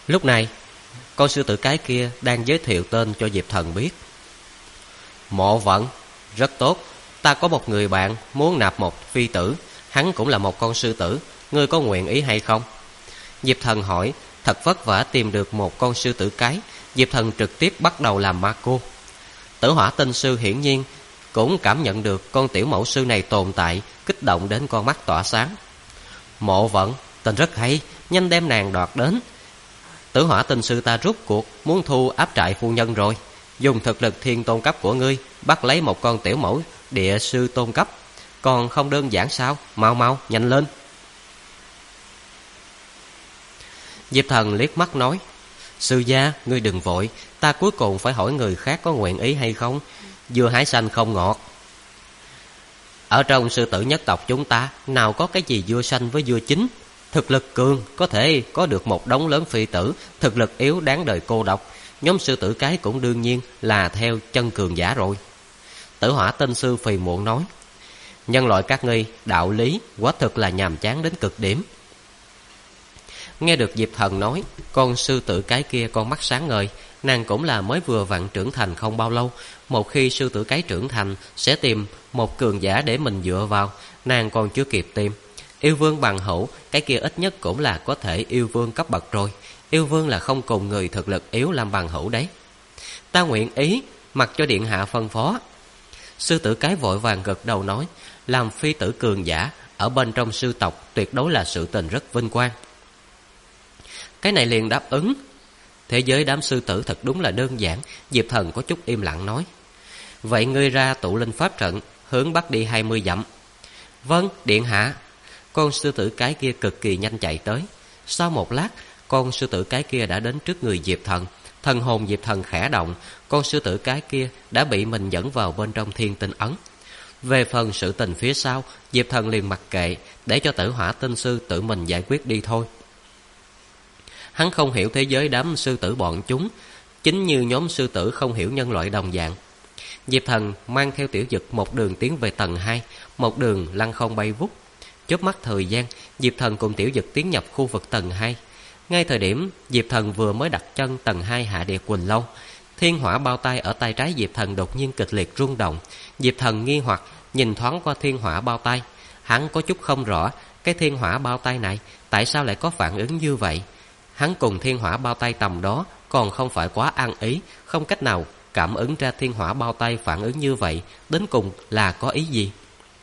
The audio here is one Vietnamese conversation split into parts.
Lúc này, con sư tử cái kia đang giới thiệu tên cho Diệp Thần biết. Mộ Vận, rất tốt. Ta có một người bạn muốn nạp một phi tử, hắn cũng là một con sư tử. Ngươi có nguyện ý hay không? Diệp Thần hỏi. Thật vất vả tìm được một con sư tử cái, Diệp Thần trực tiếp bắt đầu làm ma cô. Tử Hỏa Tinh Sư hiển nhiên cũng cảm nhận được con tiểu mẫu sư này tồn tại, kích động đến con mắt tỏa sáng. Mộ Vận, tên rất hay, nhanh đem nàng đoạt đến. Tử Hỏa Tinh Sư ta rút cuộc muốn thu áp trại phu nhân rồi. Dùng thực lực thiên tôn cấp của ngươi bắt lấy một con tiểu mẫu địa sư tôn cấp, còn không đơn giản sao? Mau mau, nhanh lên. Diệp Thần liếc mắt nói. Sư gia, ngươi đừng vội, ta cuối cùng phải hỏi người khác có nguyện ý hay không. Dưa hái xanh không ngọt. Ở trong sư tử nhất tộc chúng ta, nào có cái gì dưa xanh với dưa chín. Thực lực cường có thể có được một đống lớn phi tử, thực lực yếu đáng đời cô độc. Nhóm sư tử cái cũng đương nhiên là theo chân cường giả rồi. Tử Hỏa Tinh Sư phì muộn nói. Nhân loại các ngươi đạo lý quả thực là nhàm chán đến cực điểm. Nghe được Diệp Thần nói, con sư tử cái kia con mắt sáng ngời. Nàng cũng là mới vừa vặn trưởng thành không bao lâu. Một khi sư tử cái trưởng thành sẽ tìm một cường giả để mình dựa vào. Nàng còn chưa kịp tìm. Yêu vương bằng hữu, cái kia ít nhất cũng là có thể yêu vương cấp bậc rồi. Yêu vương là không cùng người thực lực yếu làm bằng hữu đấy. Ta nguyện ý, mặc cho điện hạ phân phó. Sư tử cái vội vàng gật đầu nói. Làm phi tử cường giả ở bên trong sư tộc tuyệt đối là sự tình rất vinh quang. Cái này liền đáp ứng. Thế giới đám sư tử thật đúng là đơn giản. Diệp Thần có chút im lặng nói. Vậy ngươi ra tụ linh pháp trận, hướng bắc đi 20 dặm. Vâng, điện hạ. Con sư tử cái kia cực kỳ nhanh chạy tới. Sau một lát, con sư tử cái kia đã đến trước người Diệp Thần. Thần hồn Diệp Thần khẽ động. Con sư tử cái kia đã bị mình dẫn vào bên trong thiên tinh ấn. Về phần sự tình phía sau, Diệp Thần liền mặc kệ, để cho Tử Hỏa Tinh Sư tự mình giải quyết đi thôi. Hắn không hiểu thế giới đám sư tử bọn chúng, chính như nhóm sư tử không hiểu nhân loại đồng dạng. Diệp Thần mang theo Tiểu Dực một đường tiến về tầng 2, một đường lăng không bay vút. Chớp mắt thời gian, Diệp Thần cùng Tiểu Dực tiến nhập khu vực tầng 2. Ngay thời điểm Diệp Thần vừa mới đặt chân tầng 2 hạ địa Quỳnh Lâu, thiên hỏa bao tay ở tay trái Diệp Thần đột nhiên kịch liệt rung động. Diệp Thần nghi hoặc nhìn thoáng qua thiên hỏa bao tay. Hắn có chút không rõ cái thiên hỏa bao tay này tại sao lại có phản ứng như vậy. Hắn cùng thiên hỏa bao tay tầm đó còn không phải quá ăn ý, không cách nào cảm ứng ra thiên hỏa bao tay phản ứng như vậy đến cùng là có ý gì.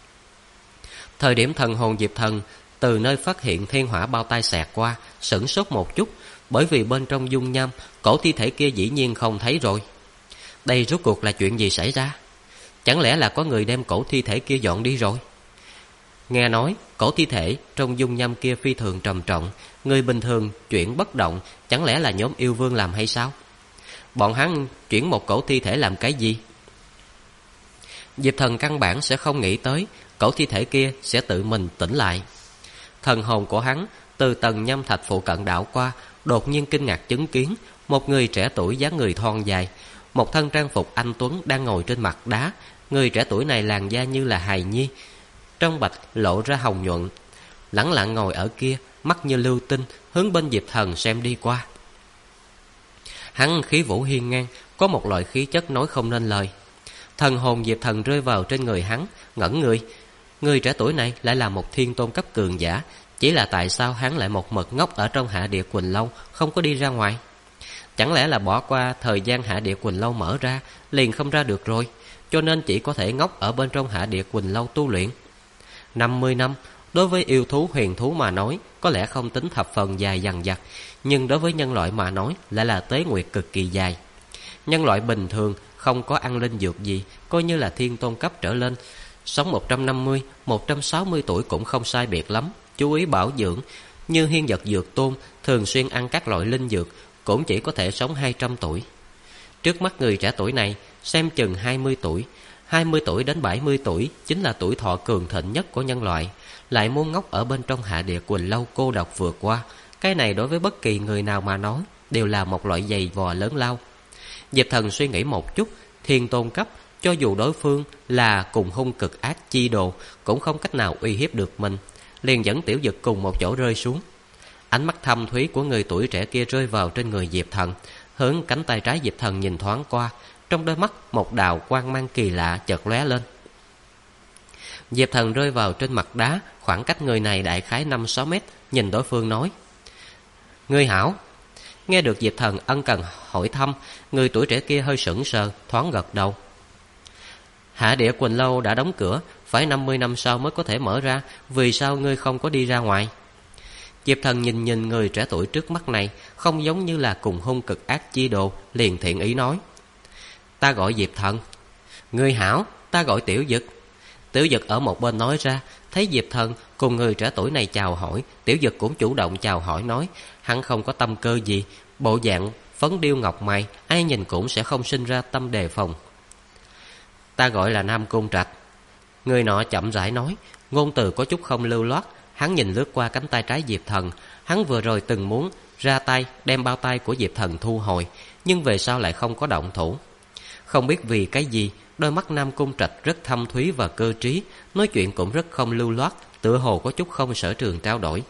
Thời điểm thần hồn Diệp Thần từ nơi phát hiện thiên hỏa bao tay xẹt qua, sửng sốt một chút, bởi vì bên trong dung nham cổ thi thể kia dĩ nhiên không thấy rồi. Đây rốt cuộc là chuyện gì xảy ra? Chẳng lẽ là có người đem cổ thi thể kia dọn đi rồi? Nghe nói cổ thi thể trong dung nham kia phi thường trầm trọng, người bình thường chuyển bất động, chẳng lẽ là nhóm yêu vương làm hay sao? Bọn hắn chuyển một cổ thi thể làm cái gì? Diệp Thần căn bản sẽ không nghĩ tới cổ thi thể kia sẽ tự mình tỉnh lại. Thần hồn của hắn từ tầng nhâm thạch phụ cận đảo qua, đột nhiên kinh ngạc chứng kiến một người trẻ tuổi dáng người thon dài, một thân trang phục anh tuấn đang ngồi trên mặt đá. Người trẻ tuổi này làn da như là hài nhi, trong bạch lộ ra hồng nhuận, lẳng lặng ngồi ở kia, mắt như lưu tinh hướng bên Diệp Thần xem đi qua. Hắn khí vũ hiên ngang, có một loại khí chất nói không nên lời. Thần hồn Diệp Thần rơi vào trên người hắn, ngẩn người. Người trẻ tuổi này lại là một thiên tôn cấp cường giả, chỉ là tại sao hắn lại một mực ngốc ở trong hạ địa Quỳnh Lâu, không có đi ra ngoài? Chẳng lẽ là bỏ qua thời gian hạ địa Quỳnh Lâu mở ra liền không ra được rồi, cho nên chỉ có thể ngốc ở bên trong hạ địa Quỳnh Lâu tu luyện? 50 năm đối với yêu thú huyền thú mà nói có lẽ không tính thập phần dài dằng dặc, nhưng đối với nhân loại mà nói lại là tuế nguyệt cực kỳ dài. Nhân loại bình thường không có ăn linh dược gì, coi như là thiên tôn cấp trở lên, sống 150, 160 tuổi cũng không sai biệt lắm. Chú ý bảo dưỡng, như Hiên Vật Dược Tôn thường xuyên ăn các loại linh dược, cũng chỉ có thể sống 200 tuổi. Trước mắt người trẻ tuổi này xem chừng 20 tuổi. 20 tuổi đến 70 tuổi chính là tuổi thọ cường thịnh nhất của nhân loại, lại muốn ngốc ở bên trong hạ địa Quỳnh Lâu cô độc vượt qua. Cái này đối với bất kỳ người nào mà nói đều là một loại giày vò lớn lao. Diệp Thần suy nghĩ một chút, thiên tôn cấp, cho dù đối phương là cùng hung cực ác chi đồ, cũng không cách nào uy hiếp được mình. Liền dẫn Tiểu Dực cùng một chỗ rơi xuống. Ánh mắt thâm thúy của người tuổi trẻ kia rơi vào trên người Diệp Thần. Hướng cánh tay trái Diệp Thần nhìn thoáng qua, trong đôi mắt một đạo quang mang kỳ lạ chợt lóe lên. Diệp Thần rơi vào trên mặt đá, khoảng cách người này đại khái 5-6 mét, nhìn đối phương nói: "Ngươi hảo." Nghe được Diệp Thần ân cần hỏi thăm, người tuổi trẻ kia hơi sững sờ, thoáng gật đầu. "Hạ Địa Quỳnh Lâu đã đóng cửa, phải 50 năm sau mới có thể mở ra, vì sao ngươi không có đi ra ngoài?" Diệp Thần nhìn người trẻ tuổi trước mắt này, không giống như là cùng hung cực ác chi đồ, liền thiện ý nói: "Ta gọi Diệp Thần." "Ngươi hảo, ta gọi Tiểu Dực." Tiểu Dực ở một bên nói ra. Thấy Diệp Thần cùng người trẻ tuổi này chào hỏi, Tiểu Dực cũng chủ động chào hỏi, nói hắn không có tâm cơ gì, bộ dạng phấn điêu ngọc mày, ai nhìn cũng sẽ không sinh ra tâm đề phòng. "Ta gọi là Nam Cung Trạch." Người nọ chậm rãi nói, ngôn từ có chút không lưu loát. Hắn nhìn lướt qua cánh tay trái Diệp Thần. Hắn vừa rồi từng muốn ra tay đem bao tay của Diệp Thần thu hồi, nhưng về sau lại không có động thủ. Không biết vì cái gì, đôi mắt Nam Cung Trạch rất thâm thúy và cơ trí, nói chuyện cũng rất không lưu loát, tựa hồ có chút không sở trường trao đổi.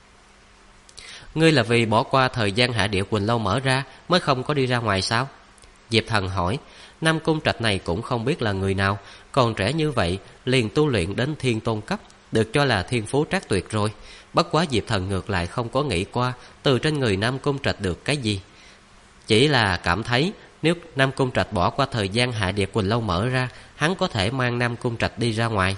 "Ngươi là vì bỏ qua thời gian Hạ Địa Quỳnh Lâu mở ra mới không có đi ra ngoài sao?" Diệp Thần hỏi. Nam Cung Trạch này cũng không biết là người nào, còn trẻ như vậy liền tu luyện đến thiên tôn cấp, được cho là thiên phú trác tuyệt rồi. Bất quá Diệp Thần ngược lại không có nghĩ qua từ trên người Nam Cung Trạch được cái gì, chỉ là cảm thấy nếu Nam Cung Trạch bỏ qua thời gian Hạ Địa Quỳnh Lâu mở ra, hắn có thể mang Nam Cung Trạch đi ra ngoài.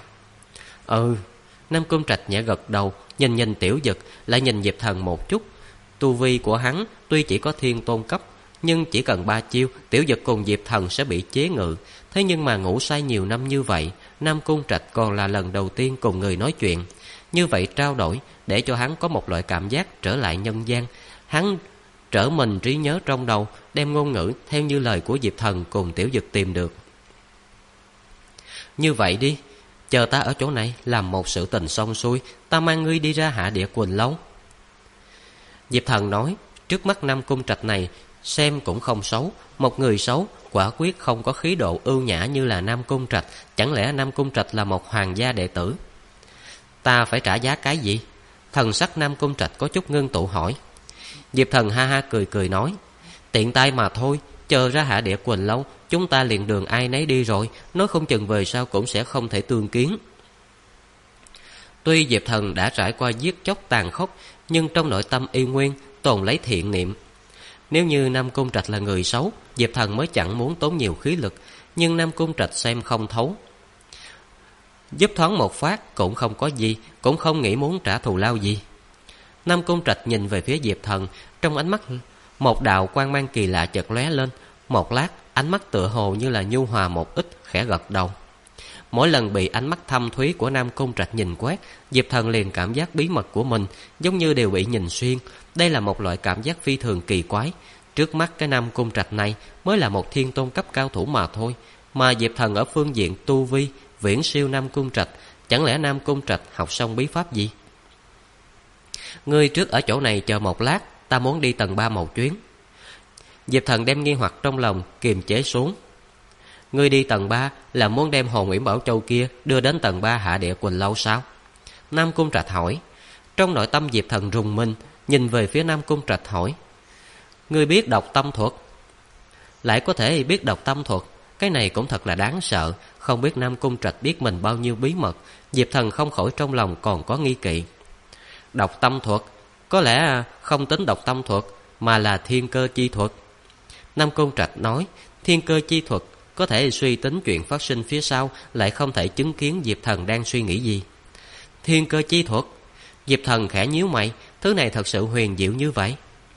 Nam Cung Trạch nhẹ gật đầu, nhìn Tiểu Dực, lại nhìn Diệp Thần một chút. Tu vi của hắn tuy chỉ có thiên tôn cấp, nhưng chỉ cần 3 chiêu, Tiểu Dực cùng Diệp Thần sẽ bị chế ngự. Thế nhưng mà ngủ say nhiều năm như vậy, Nam Cung Trạch còn là lần đầu tiên cùng người nói chuyện. Như vậy trao đổi để cho hắn có một loại cảm giác trở lại nhân gian. Hắn trở mình trí nhớ trong đầu, đem ngôn ngữ theo như lời của Diệp Thần cùng Tiểu Dực tìm được. "Như vậy đi, chờ ta ở chỗ này làm một sự tình xong xuôi, ta mang ngươi đi ra Hạ Địa Quỳnh Lâu." Diệp Thần nói. Trước mắt Nam Cung Trạch này xem cũng không xấu, một người xấu quả quyết không có khí độ ưu nhã như là Nam Cung Trạch. Chẳng lẽ Nam Cung Trạch là một hoàng gia đệ tử? "Ta phải trả giá cái gì?" Thần sắc Nam Cung Trạch có chút ngưng tụ hỏi. Diệp Thần ha ha cười nói: "Tiện tay mà thôi, chờ ra Hạ Địa Quỳnh Lâu, chúng ta liền đường ai nấy đi rồi, nói không chừng về sau cũng sẽ không thể tương kiến." Tuy Diệp Thần đã trải qua giết chóc tàn khốc, nhưng trong nội tâm y nguyên tồn lấy thiện niệm. Nếu như Nam Cung Trạch là người xấu, Diệp Thần mới chẳng muốn tốn nhiều khí lực, nhưng Nam Cung Trạch xem không thấu, giúp thoáng một phát cũng không có gì, cũng không nghĩ muốn trả thù lao gì. Nam Cung Trạch nhìn về phía Diệp Thần, trong ánh mắt một đạo quang mang kỳ lạ chợt lóe lên. Một lát, ánh mắt tựa hồ như là nhu hòa một ít, khẽ gật đầu. Mỗi lần bị ánh mắt thâm thúy của Nam Cung Trạch nhìn quét, Diệp Thần liền cảm giác bí mật của mình giống như đều bị nhìn xuyên. Đây là một loại cảm giác phi thường kỳ quái. Trước mắt cái Nam Cung Trạch này mới là một thiên tôn cấp cao thủ mà thôi, mà Diệp Thần ở phương diện tu vi viễn siêu Nam Cung Trạch. Chẳng lẽ Nam Cung Trạch học xong bí pháp gì? "Ngươi trước ở chỗ này chờ một lát, ta muốn đi tầng 3 một chuyến." Diệp Thần đem nghi hoặc trong lòng kiềm chế xuống. "Ngươi đi tầng 3 là muốn đem hồn Uyển Bảo Châu kia đưa đến tầng 3 Hạ Địa Quỳnh Lâu sao?" Nam Cung Trạch hỏi. Trong nội tâm Diệp Thần rùng mình, nhìn về phía Nam Cung Trạch hỏi: "Ngươi biết đọc tâm thuật?" Lại có thể biết đọc tâm thuật, cái này cũng thật là đáng sợ. Không biết Nam Cung Trạch biết mình bao nhiêu bí mật, Diệp Thần không khỏi trong lòng còn có nghi kỵ. Đọc tâm thuật, có lẽ không tính đọc tâm thuật, mà là thiên cơ chi thuật. Nam Cung Trạch nói. Thiên cơ chi thuật có thể suy tính chuyện phát sinh phía sau, lại không thể chứng kiến Diệp Thần đang suy nghĩ gì. Thiên cơ chi thuật? Diệp Thần khẽ nhíu mày, thứ này thật sự huyền diệu như vậy?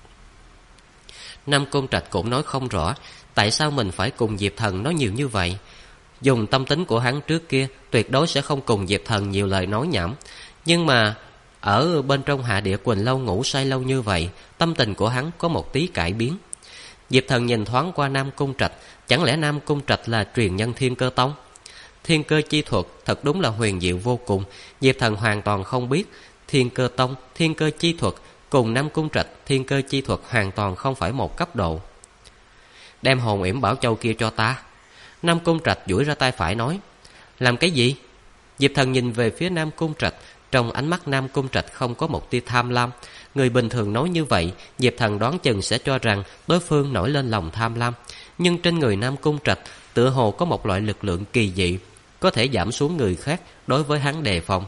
Nam Cung Trạch cũng nói không rõ tại sao mình phải cùng Diệp Thần nói nhiều như vậy. Dùng tâm tính của hắn trước kia, tuyệt đối sẽ không cùng Diệp Thần nhiều lời nói nhảm. Nhưng mà ở bên trong Hạ Địa Quỳnh Lâu ngủ say lâu như vậy, tâm tình của hắn có một tí cải biến. Diệp Thần nhìn thoáng qua Nam Cung Trạch, chẳng lẽ Nam Cung Trạch là truyền nhân Thiên Cơ Tông? Thiên cơ chi thuật thật đúng là huyền diệu vô cùng. Diệp Thần hoàn toàn không biết Thiên Cơ Tông, thiên cơ chi thuật cùng Nam Cung Trạch thiên cơ chi thuật hoàn toàn không phải một cấp độ. Đem hồn Uyển Bảo Châu kia cho ta. Nam Cung Trạch duỗi ra tay phải nói. Làm cái gì? Diệp Thần nhìn về phía Nam Cung Trạch, trong ánh mắt Nam Cung Trạch không có một tia tham lam. Người bình thường nói như vậy, Diệp Thần đoán chừng sẽ cho rằng đối phương nổi lên lòng tham lam. Nhưng trên người Nam Cung Trạch tựa hồ có một loại lực lượng kỳ dị, có thể giảm xuống người khác đối với hắn đề phòng.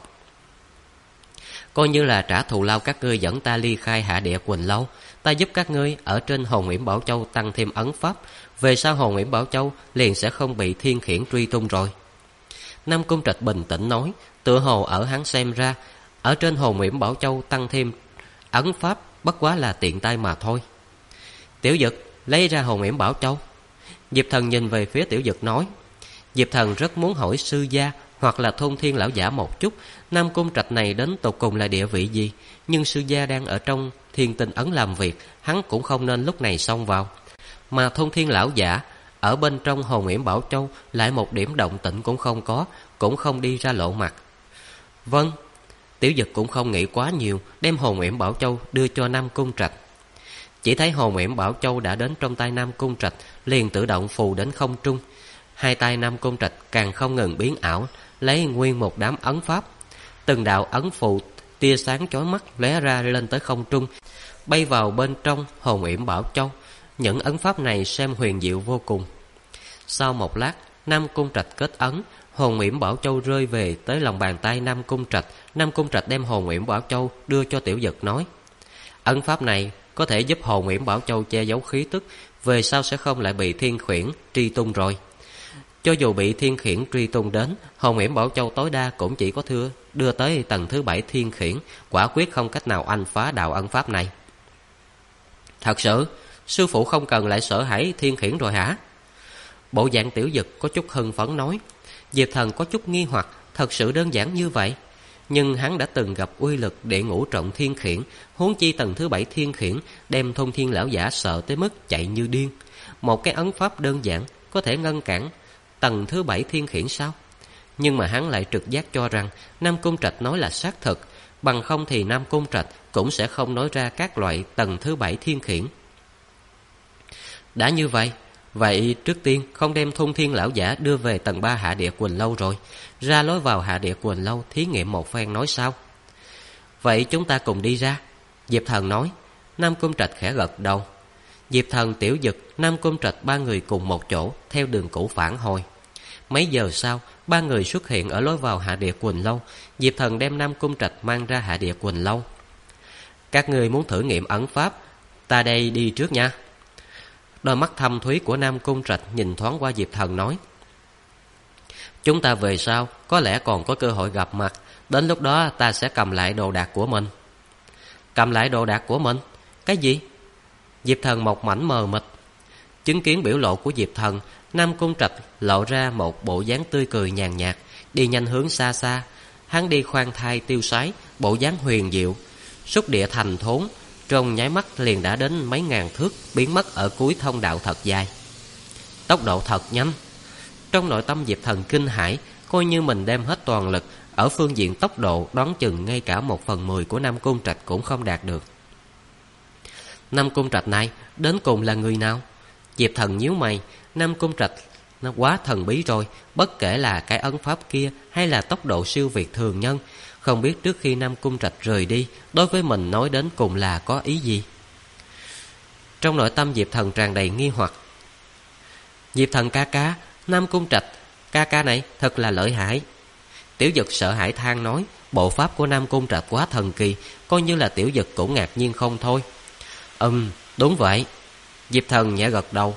Coi như là trả thù lao các ngươi dẫn ta ly khai Hạ Địa Quỳnh Lâu, ta giúp các ngươi ở trên Hồn Uyển Bảo Châu tăng thêm ấn pháp, về sau Hồn Uyển Bảo Châu liền sẽ không bị thiên khiển truy tung rồi. Nam Cung Trạch bình tĩnh nói, tựa hồ ở hắn xem ra, ở trên Hồn Uyển Bảo Châu tăng thêm ấn pháp bất quá là tiện tay mà thôi. Tiểu Dực lấy ra Hồn Uyển Bảo Châu. Diệp Thần nhìn về phía Tiểu Dực nói. Diệp Thần rất muốn hỏi sư gia hoặc là Thôn Thiên lão giả một chút, Nam Cung Trạch này đến tột cùng là địa vị gì, nhưng sư gia đang ở trong Thiên Tinh Ấn làm việc, hắn cũng không nên lúc này xông vào. Mà Thôn Thiên lão giả ở bên trong Hồn Uyển Bảo Châu lại một điểm động tĩnh cũng không có, cũng không đi ra lộ mặt. Vâng. Tiểu Dực cũng không nghĩ quá nhiều, đem Hồn Uyển Bảo Châu đưa cho Nam Cung Trạch. Chỉ thấy Hồn Uyển Bảo Châu đã đến trong tay Nam Cung Trạch, liền tự động phù đến không trung. Hai tay Nam Cung Trạch càng không ngừng biến ảo, lấy nguyên một đám ấn pháp. Từng đạo ấn phù tia sáng chói mắt lóe ra lên tới không trung, bay vào bên trong Hồn Uyển Bảo Châu. Những ấn pháp này xem huyền diệu vô cùng. Sau một lát, Nam Cung Trạch kết ấn, Hồn Uyển Bảo Châu rơi về tới lòng bàn tay Nam Cung Trạch. Nam Cung Trạch đem Hồn Uyển Bảo Châu đưa cho Tiểu Dực nói, ấn pháp này có thể giúp Hồn Uyển Bảo Châu che giấu khí tức, về sau sẽ không lại bị thiên khiển truy tung rồi. Cho dù bị thiên khiển truy tung đến, Hồn Uyển Bảo Châu tối đa cũng chỉ có đưa tới tầng thứ 7 thiên khiển, quả quyết không cách nào anh phá đạo ấn pháp này. Thật sự, sư phụ không cần lại sợ hãi thiên khiển rồi hả? Bộ dạng Tiểu Dực có chút hưng phấn nói. Diệp Thần có chút nghi hoặc, thật sự đơn giản như vậy? Nhưng hắn đã từng gặp uy lực Địa Ngũ Trọng Thiên Khiển, huống chi tầng thứ 7 thiên khiển đem Thôn Thiên lão giả sợ tới mức chạy như điên. Một cái ấn pháp đơn giản có thể ngăn cản tầng thứ 7 thiên khiển sao? Nhưng mà hắn lại trực giác cho rằng Nam Cung Trạch nói là xác thực, bằng không thì Nam Cung Trạch cũng sẽ không nói ra các loại tầng thứ 7 thiên khiển. Đã như vậy trước tiên không đem Thôn Thiên lão giả đưa về tầng 3 Hạ Địa Quỳnh Lâu rồi, ra lối vào Hạ Địa Quỳnh Lâu thí nghiệm một phen nói sao? Vậy chúng ta cùng đi ra, Diệp Thần nói. Nam Cung Trạch khẽ gật đầu. Diệp Thần, Tiểu Dực, Nam Cung Trạch ba người cùng một chỗ theo đường cũ phản hồi. Mấy giờ sau, ba người xuất hiện ở lối vào Hạ Địa Quỳnh Lâu. Diệp Thần đem Nam Cung Trạch mang ra Hạ Địa Quỳnh Lâu. Các người muốn thử nghiệm ấn pháp, ta đây đi trước nha. Đôi mắt thâm thúy của Nam Cung Trạch nhìn thoáng qua Diệp Thần nói, chúng ta về sau có lẽ còn có cơ hội gặp mặt, đến lúc đó ta sẽ cầm lại đồ đạc của mình. Cầm lại đồ đạc của mình? Cái gì? Diệp Thần một mảnh mờ mịt. Chứng kiến biểu lộ của Diệp Thần, Nam Cung Trạch lộ ra một bộ dáng tươi cười nhàn nhạt, đi nhanh hướng xa xa. Hắn đi khoan thai tiêu sái, bộ dáng huyền diệu, xúc địa thành thốn, trong nháy mắt liền đã đến mấy ngàn thước, biến mất ở cuối thông đạo thật dài. Tốc độ thật nhanh. Trong nội tâm Diệp Thần kinh hãi, coi như mình đem hết toàn lực, ở phương diện tốc độ đoán chừng ngay cả 1/10 của Nam Cung Trạch cũng không đạt được. Nam Cung Trạch này đến cùng là người nào? Diệp Thần nhíu mày. Nam Cung Trạch nó quá thần bí rồi, bất kể là cái ấn pháp kia hay là tốc độ siêu việt thường nhân, không biết trước khi Nam Cung Trạch rời đi, đối với mình nói đến cùng là có ý gì? Trong nội tâm Diệp Thần tràn đầy nghi hoặc. Diệp Thần ca ca, Nam Cung Trạch ca ca này thật là lợi hại. Tiểu Dực sợ hãi than nói, bộ pháp của Nam Cung Trạch quá thần kỳ, coi như là Tiểu Dực cũng ngạc nhiên không thôi. Đúng vậy. Diệp Thần nhẹ gật đầu.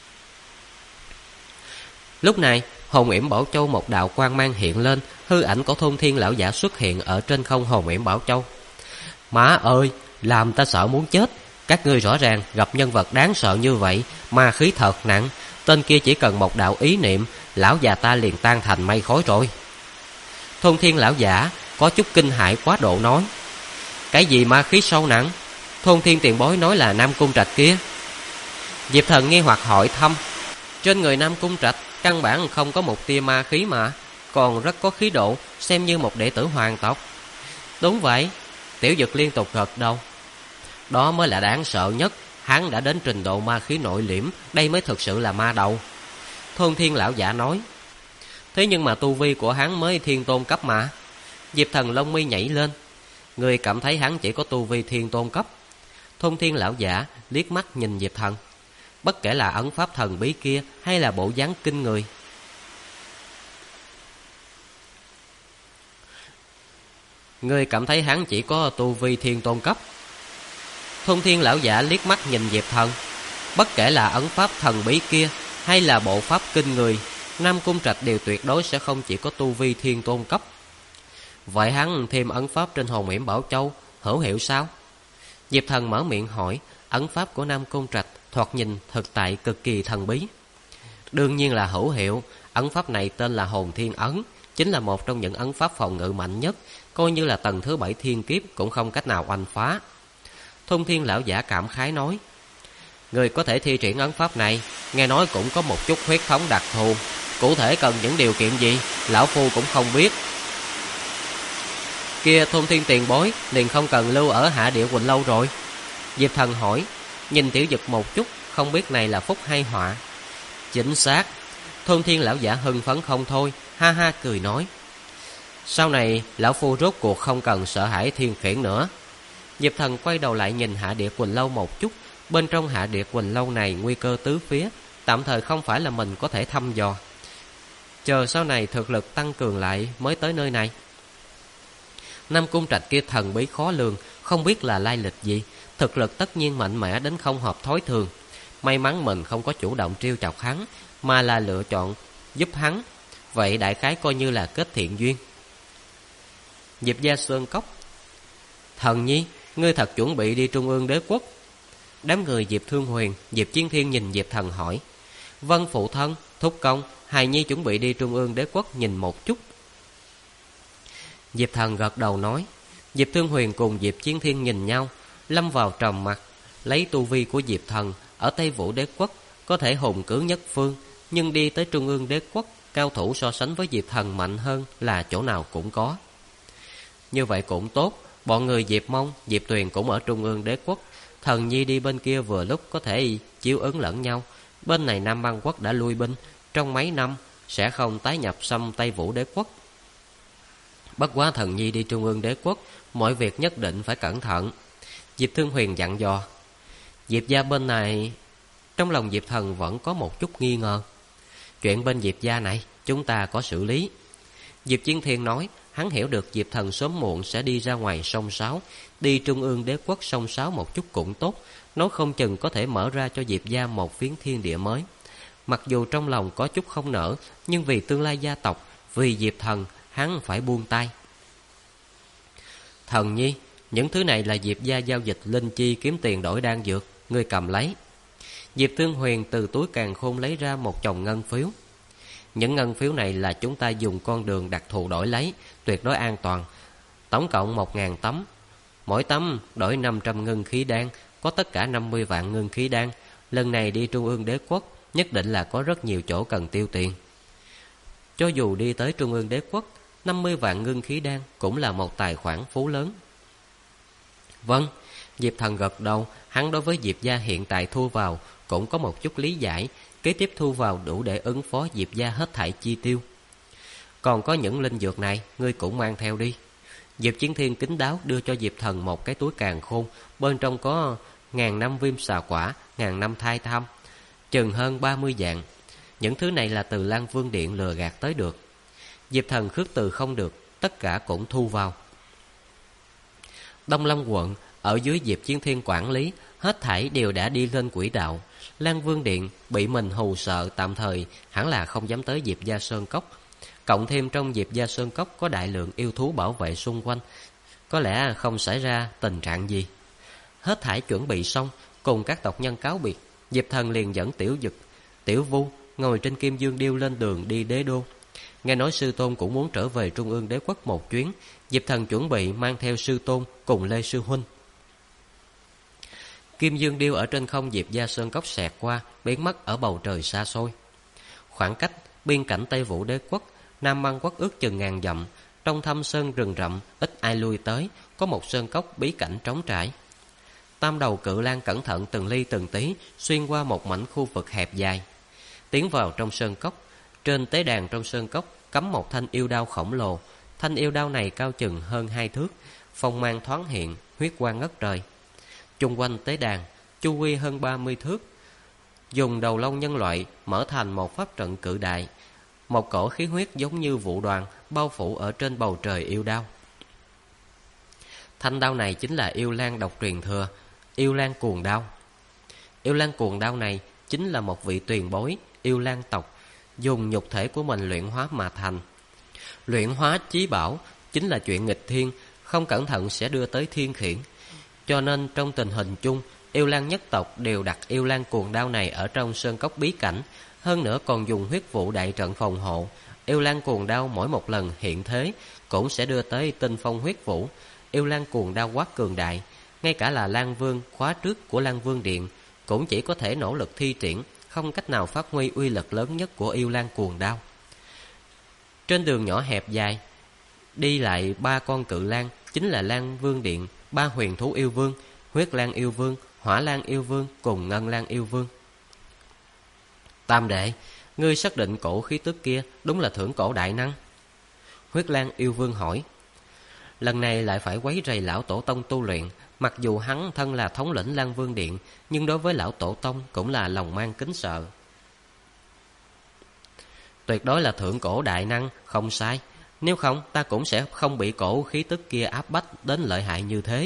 Lúc này, Hồn Uyển Bảo Châu một đạo quang mang hiện lên, hư ảnh của Thôn Thiên lão giả xuất hiện ở trên không Hồn Uyển Bảo Châu. Má ơi, làm ta sợ muốn chết. Các ngươi rõ ràng gặp nhân vật đáng sợ như vậy, ma khí thật nặng. Tên kia chỉ cần một đạo ý niệm, lão già ta liền tan thành mây khói rồi. Thôn Thiên lão giả có chút kinh hãi quá độ nói, cái gì ma khí sâu nặng? Thôn Thiên tiền bối nói là Nam Cung Trạch kia. Diệp Thần nghi hoặc hỏi thăm, trên người Nam Cung Trạch căn bản không có một tia ma khí mà, còn rất có khí độ, xem như một đệ tử hoàng tộc. Đúng vậy. Tiểu Dực liên tục gật đầu. Đó mới là đáng sợ nhất, hắn đã đến trình độ ma khí nội liễm, đây mới thực sự là ma đầu. Thôn Thiên lão giả nói. Thế nhưng mà tu vi của hắn mới thiên tôn cấp mà. Diệp Thần lông mi nhảy lên. Ngươi cảm thấy hắn chỉ có tu vi thiên tôn cấp. Thông thiên lão giả liếc mắt nhìn Diệp Thần. Bất kể là ấn pháp thần bí kia hay là bộ dáng kinh người, ngươi cảm thấy hắn chỉ có tu vi thiên tôn cấp. Thông thiên lão giả liếc mắt nhìn Diệp Thần. Bất kể là ấn pháp thần bí kia hay là bộ pháp kinh người, Nam Cung Trạch đều tuyệt đối sẽ không chỉ có tu vi thiên tôn cấp. Vậy hắn thêm ấn pháp trên hồn yểm Bảo Châu hữu hiệu sao? Diệp Thần mở miệng hỏi. Ấn pháp của Nam Cung Trạch thoạt nhìn thực tại cực kỳ thần bí. Đương nhiên là hữu hiệu. Ấn pháp này tên là Hồn Thiên Ấn, chính là một trong những ấn pháp phòng ngự mạnh nhất, coi như là tầng thứ 7 thiên kiếp cũng không cách nào oanh phá. Thông thiên lão giả cảm khái nói, người có thể thi triển ấn pháp này, nghe nói cũng có một chút huyết thống đặc thù. Cụ thể cần những điều kiện gì, lão phu cũng không biết. Kia Thông thiên tiền bối liền không cần lưu ở Hạ Địa Quỳnh Lâu rồi. Diệp Thần hỏi, nhìn Tiểu Dực một chút, không biết này là phúc hay họa. Chính xác. Thông thiên lão giả hưng phấn không thôi, ha ha cười nói, sau này lão phu rốt cuộc không cần sợ hãi thiên khiển nữa. Diệp Thần quay đầu lại nhìn Hạ Địa Quỳnh Lâu một chút. Bên trong Hạ Địa Quỳnh Lâu này nguy cơ tứ phía, tạm thời không phải là mình có thể thăm dò. Chờ sau này thực lực tăng cường lại mới tới nơi này. Nam Cung Trạch kia thần bí khó lường, không biết là lai lịch gì, thực lực tất nhiên mạnh mẽ đến không hợp thói thường. May mắn mình không có chủ động trêu chọc hắn, mà là lựa chọn giúp hắn. Vậy đại khái coi như là kết thiện duyên. Diệp gia Sơn Cốc. Thần nhi, ngươi thật chuẩn bị đi Trung ương Đế Quốc? Đám người Diệp Thương Huyền, Diệp Chiến Thiên nhìn Diệp Thần hỏi. Vâng phụ thân, thúc công, hài nhi chuẩn bị đi Trung ương Đế Quốc nhìn một chút. Diệp Thần gật đầu nói. Diệp Thương Huyền cùng Diệp Chiến Thiên nhìn nhau, lâm vào trầm mặc. Lấy tu vi của Diệp Thần ở Tây Vũ Đế Quốc có thể hùng cứ nhất phương, nhưng đi tới Trung ương Đế Quốc, cao thủ so sánh với Diệp Thần mạnh hơn là chỗ nào cũng có. Như vậy cũng tốt, bọn người Diệp Mông, Diệp Tuyền cũng ở Trung ương Đế Quốc. Thần nhi đi bên kia vừa lúc có thể chiếu ứng lẫn nhau. Bên này Nam Băng Quốc đã lui binh, trong mấy năm sẽ không tái nhập xâm Tây Vũ Đế Quốc. Bất quá thần nhi đi Trung ương Đế Quốc, mọi việc nhất định phải cẩn thận. Diệp Thương Huyền dặn dò. Diệp gia bên này, trong lòng Diệp Thần vẫn có một chút nghi ngờ. Chuyện bên Diệp gia này chúng ta có xử lý. Diệp Chiến Thiên nói. Hắn hiểu được Diệp Thần sớm muộn sẽ đi ra ngoài sông Sáo, đi Trung ương Đế Quốc sông Sáo một chút cũng tốt, nói không chừng có thể mở ra cho Diệp gia một phiến thiên địa mới. Mặc dù trong lòng có chút không nỡ, nhưng vì tương lai gia tộc, vì Diệp Thần, hắn phải buông tay. Thần nhi, những thứ này là Diệp gia giao dịch linh chi kiếm tiền đổi đan dược, ngươi cầm lấy. Diệp Thương Huyền từ túi càn khôn lấy ra một chồng ngân phiếu. Những ngân phiếu này là chúng ta dùng con đường đặc thù đổi lấy, tuyệt đối an toàn. Tổng cộng 1000 tấm. Mỗi tấm đổi 500 ngân khí đan, có tất cả 50 vạn ngân khí đan. Lần này đi Trung ương Đế Quốc, nhất định là có rất nhiều chỗ cần tiêu tiền. Cho dù đi tới Trung ương Đế Quốc, 50 vạn ngân khí đan cũng là một tài khoản phú lớn. Vâng, Diệp Thần gật đầu. Hắn đối với Diệp gia hiện tại thu vào cũng có một chút lý giải. Kế tiếp thu vào đủ để ứng phó Diệp gia hết thảy chi tiêu. Còn có những linh dược này, ngươi cũng mang theo đi. Diệp Chiến Thiên kính đáo đưa cho Diệp Thần một cái túi càn khôn, bên trong có 1000 năm viêm xà quả, 1000 năm thai tham, chừng hơn 30 dạng. Những thứ này là từ Lan Vương Điện lừa gạt tới được. Diệp Thần khước từ không được, tất cả cũng thu vào. Đông Long quận ở dưới Diệp Chiến Thiên quản lý, hết thảy đều đã đi lên quỹ đạo. Lan Vương Điện bị mình hù sợ, tạm thời hẳn là không dám tới Diệp gia Sơn Cốc. Cộng thêm trong Diệp gia Sơn Cốc có đại lượng yêu thú bảo vệ xung quanh, có lẽ không xảy ra tình trạng gì. Hết thảy chuẩn bị xong, cùng các tộc nhân cáo biệt, Diệp Thần liền dẫn Tiểu Dực, Tiểu Vu ngồi trên Kim Dương Điêu lên đường đi Đế Đô. Nghe nói sư tôn cũng muốn trở về Trung ương Đế Quốc một chuyến, Diệp Thần chuẩn bị mang theo sư tôn cùng Lê sư huynh. Kim Dương Điêu ở trên không Diệp gia Sơn Cốc xẹt qua, biến mất ở bầu trời xa xôi. Khoảng cách biên cảnh Tây Vũ Đế Quốc, Nam Băng Quốc ước chừng 1000 dặm. Trong thâm sơn rừng rậm, ít ai lui tới, có một sơn cốc bí cảnh trống trải. Tam đầu cự lang cẩn thận từng ly từng tí xuyên qua một mảnh khu vực hẹp dài, tiến vào trong sơn cốc. Trên tế đàn trong sơn cốc cắm một thanh yêu đao khổng lồ. Thanh yêu đao này cao chừng hơn 2 thước, phong mang thoáng hiện, huyết quang ngất trời. Chung quanh tế đàn, chu vi hơn 30 thước, dùng đầu lâu nhân loại mở thành một pháp trận cự đại. Một cổ khí huyết giống như vụ đoàn bao phủ ở trên bầu trời yêu đao. Thanh đao này chính là yêu lang độc truyền thừa, yêu lang cuồng đao. Yêu lang cuồng đao này chính là một vị tiền bối yêu lang tộc, dùng nhục thể của mình luyện hóa mà thành. Luyện hóa chí bảo chính là chuyện nghịch thiên, không cẩn thận sẽ đưa tới thiên khiển. Cho nên trong tình hình chung, yêu lang nhất tộc đều đặt yêu lang cuồng đao này ở trong sơn cốc bí cảnh, hơn nữa còn dùng huyết vụ đại trận phòng hộ. Yêu lang cuồng đao mỗi một lần hiện thế cũng sẽ đưa tới tinh phong huyết vũ. Yêu lang cuồng đao quá cường đại, ngay cả là Lang Vương khóa trước của Lang Vương Điện cũng chỉ có thể nỗ lực thi triển, không cách nào phát huy uy lực lớn nhất của yêu lang cuồng đao. Trên đường nhỏ hẹp dài, đi lại 3 con cự lang, chính là Lang Vương Điện, 3 huyền thú yêu vương, huyết lang yêu vương, hỏa lang yêu vương cùng ngân lang yêu vương. Tam đệ, ngươi xác định cổ khí tức kia đúng là thượng cổ đại năng? Huyết lang yêu vương hỏi. Lần này lại phải quấy rầy lão tổ tông tu luyện. Mặc dù hắn thân là thống lĩnh Lang Vương Điện, nhưng đối với lão tổ tông cũng là lòng mang kính sợ. Tuyệt đối là thượng cổ đại năng, không sai. Nếu không, ta cũng sẽ không bị cổ khí tức kia áp bách đến lợi hại như thế.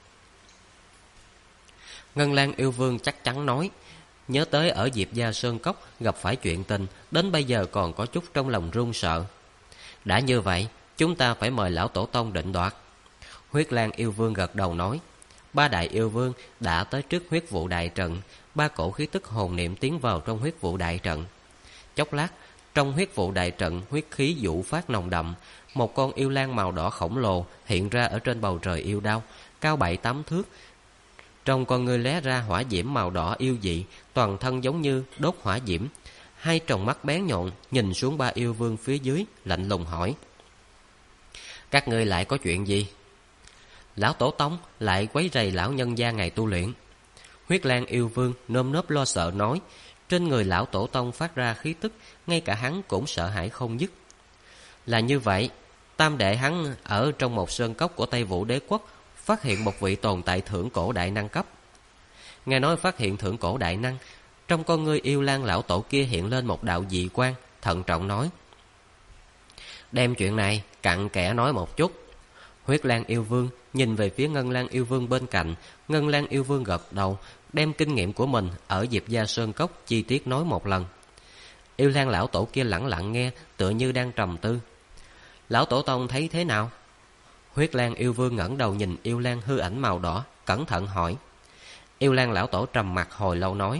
Ngân lang yêu vương chắc chắn nói. Nhớ tới ở Diệp Gia Sơn Cốc gặp phải chuyện tình, đến bây giờ còn có chút trong lòng run sợ. Đã như vậy, chúng ta phải mời lão tổ tông định đoạt. Huyết lang yêu vương gật đầu nói. 3 đại yêu vương đã tới trước huyết vụ đại trận. 3 cổ khí tức hồn niệm tiến vào trong huyết vụ đại trận. Chốc lát, trong huyết vụ đại trận huyết khí vũ phát nồng đậm. Một con yêu lang màu đỏ khổng lồ hiện ra ở trên bầu trời yêu đao, cao 7-8 thước. Trong con ngươi lóe ra hỏa diễm màu đỏ yêu dị, toàn thân giống như đốt hỏa diễm. 2 tròng mắt bén nhọn nhìn xuống 3 yêu vương phía dưới, lạnh lùng hỏi. Các ngươi lại có chuyện gì? Lão tổ tông lại quấy rầy lão nhân gia ngày tu luyện. Huyết lang yêu vương nơm nớp lo sợ nói. Trên người lão tổ tông phát ra khí tức, ngay cả hắn cũng sợ hãi không dứt. Là như vậy, tam đệ hắn ở trong một sơn cốc của Tây Vũ Đế Quốc phát hiện một vị tồn tại thượng cổ đại năng cấp. Nghe nói phát hiện thượng cổ đại năng, trong con ngươi yêu lang lão tổ kia hiện lên một đạo dị quang, thận trọng nói. Đem chuyện này cặn kẽ nói một chút. Huyết lang yêu vương nhìn về phía ngân lang yêu vương bên cạnh. Ngân lang yêu vương gật đầu, đem kinh nghiệm của mình ở Diệp Gia Sơn Cốc chi tiết nói một lần. Yêu lang lão tổ kia lẳng lặng nghe, tựa như đang trầm tư. Lão tổ tông thấy thế nào? Huyết lang yêu vương ngẩng đầu nhìn yêu lang hư ảnh màu đỏ, cẩn thận hỏi. Yêu lang lão tổ trầm mặc hồi lâu nói.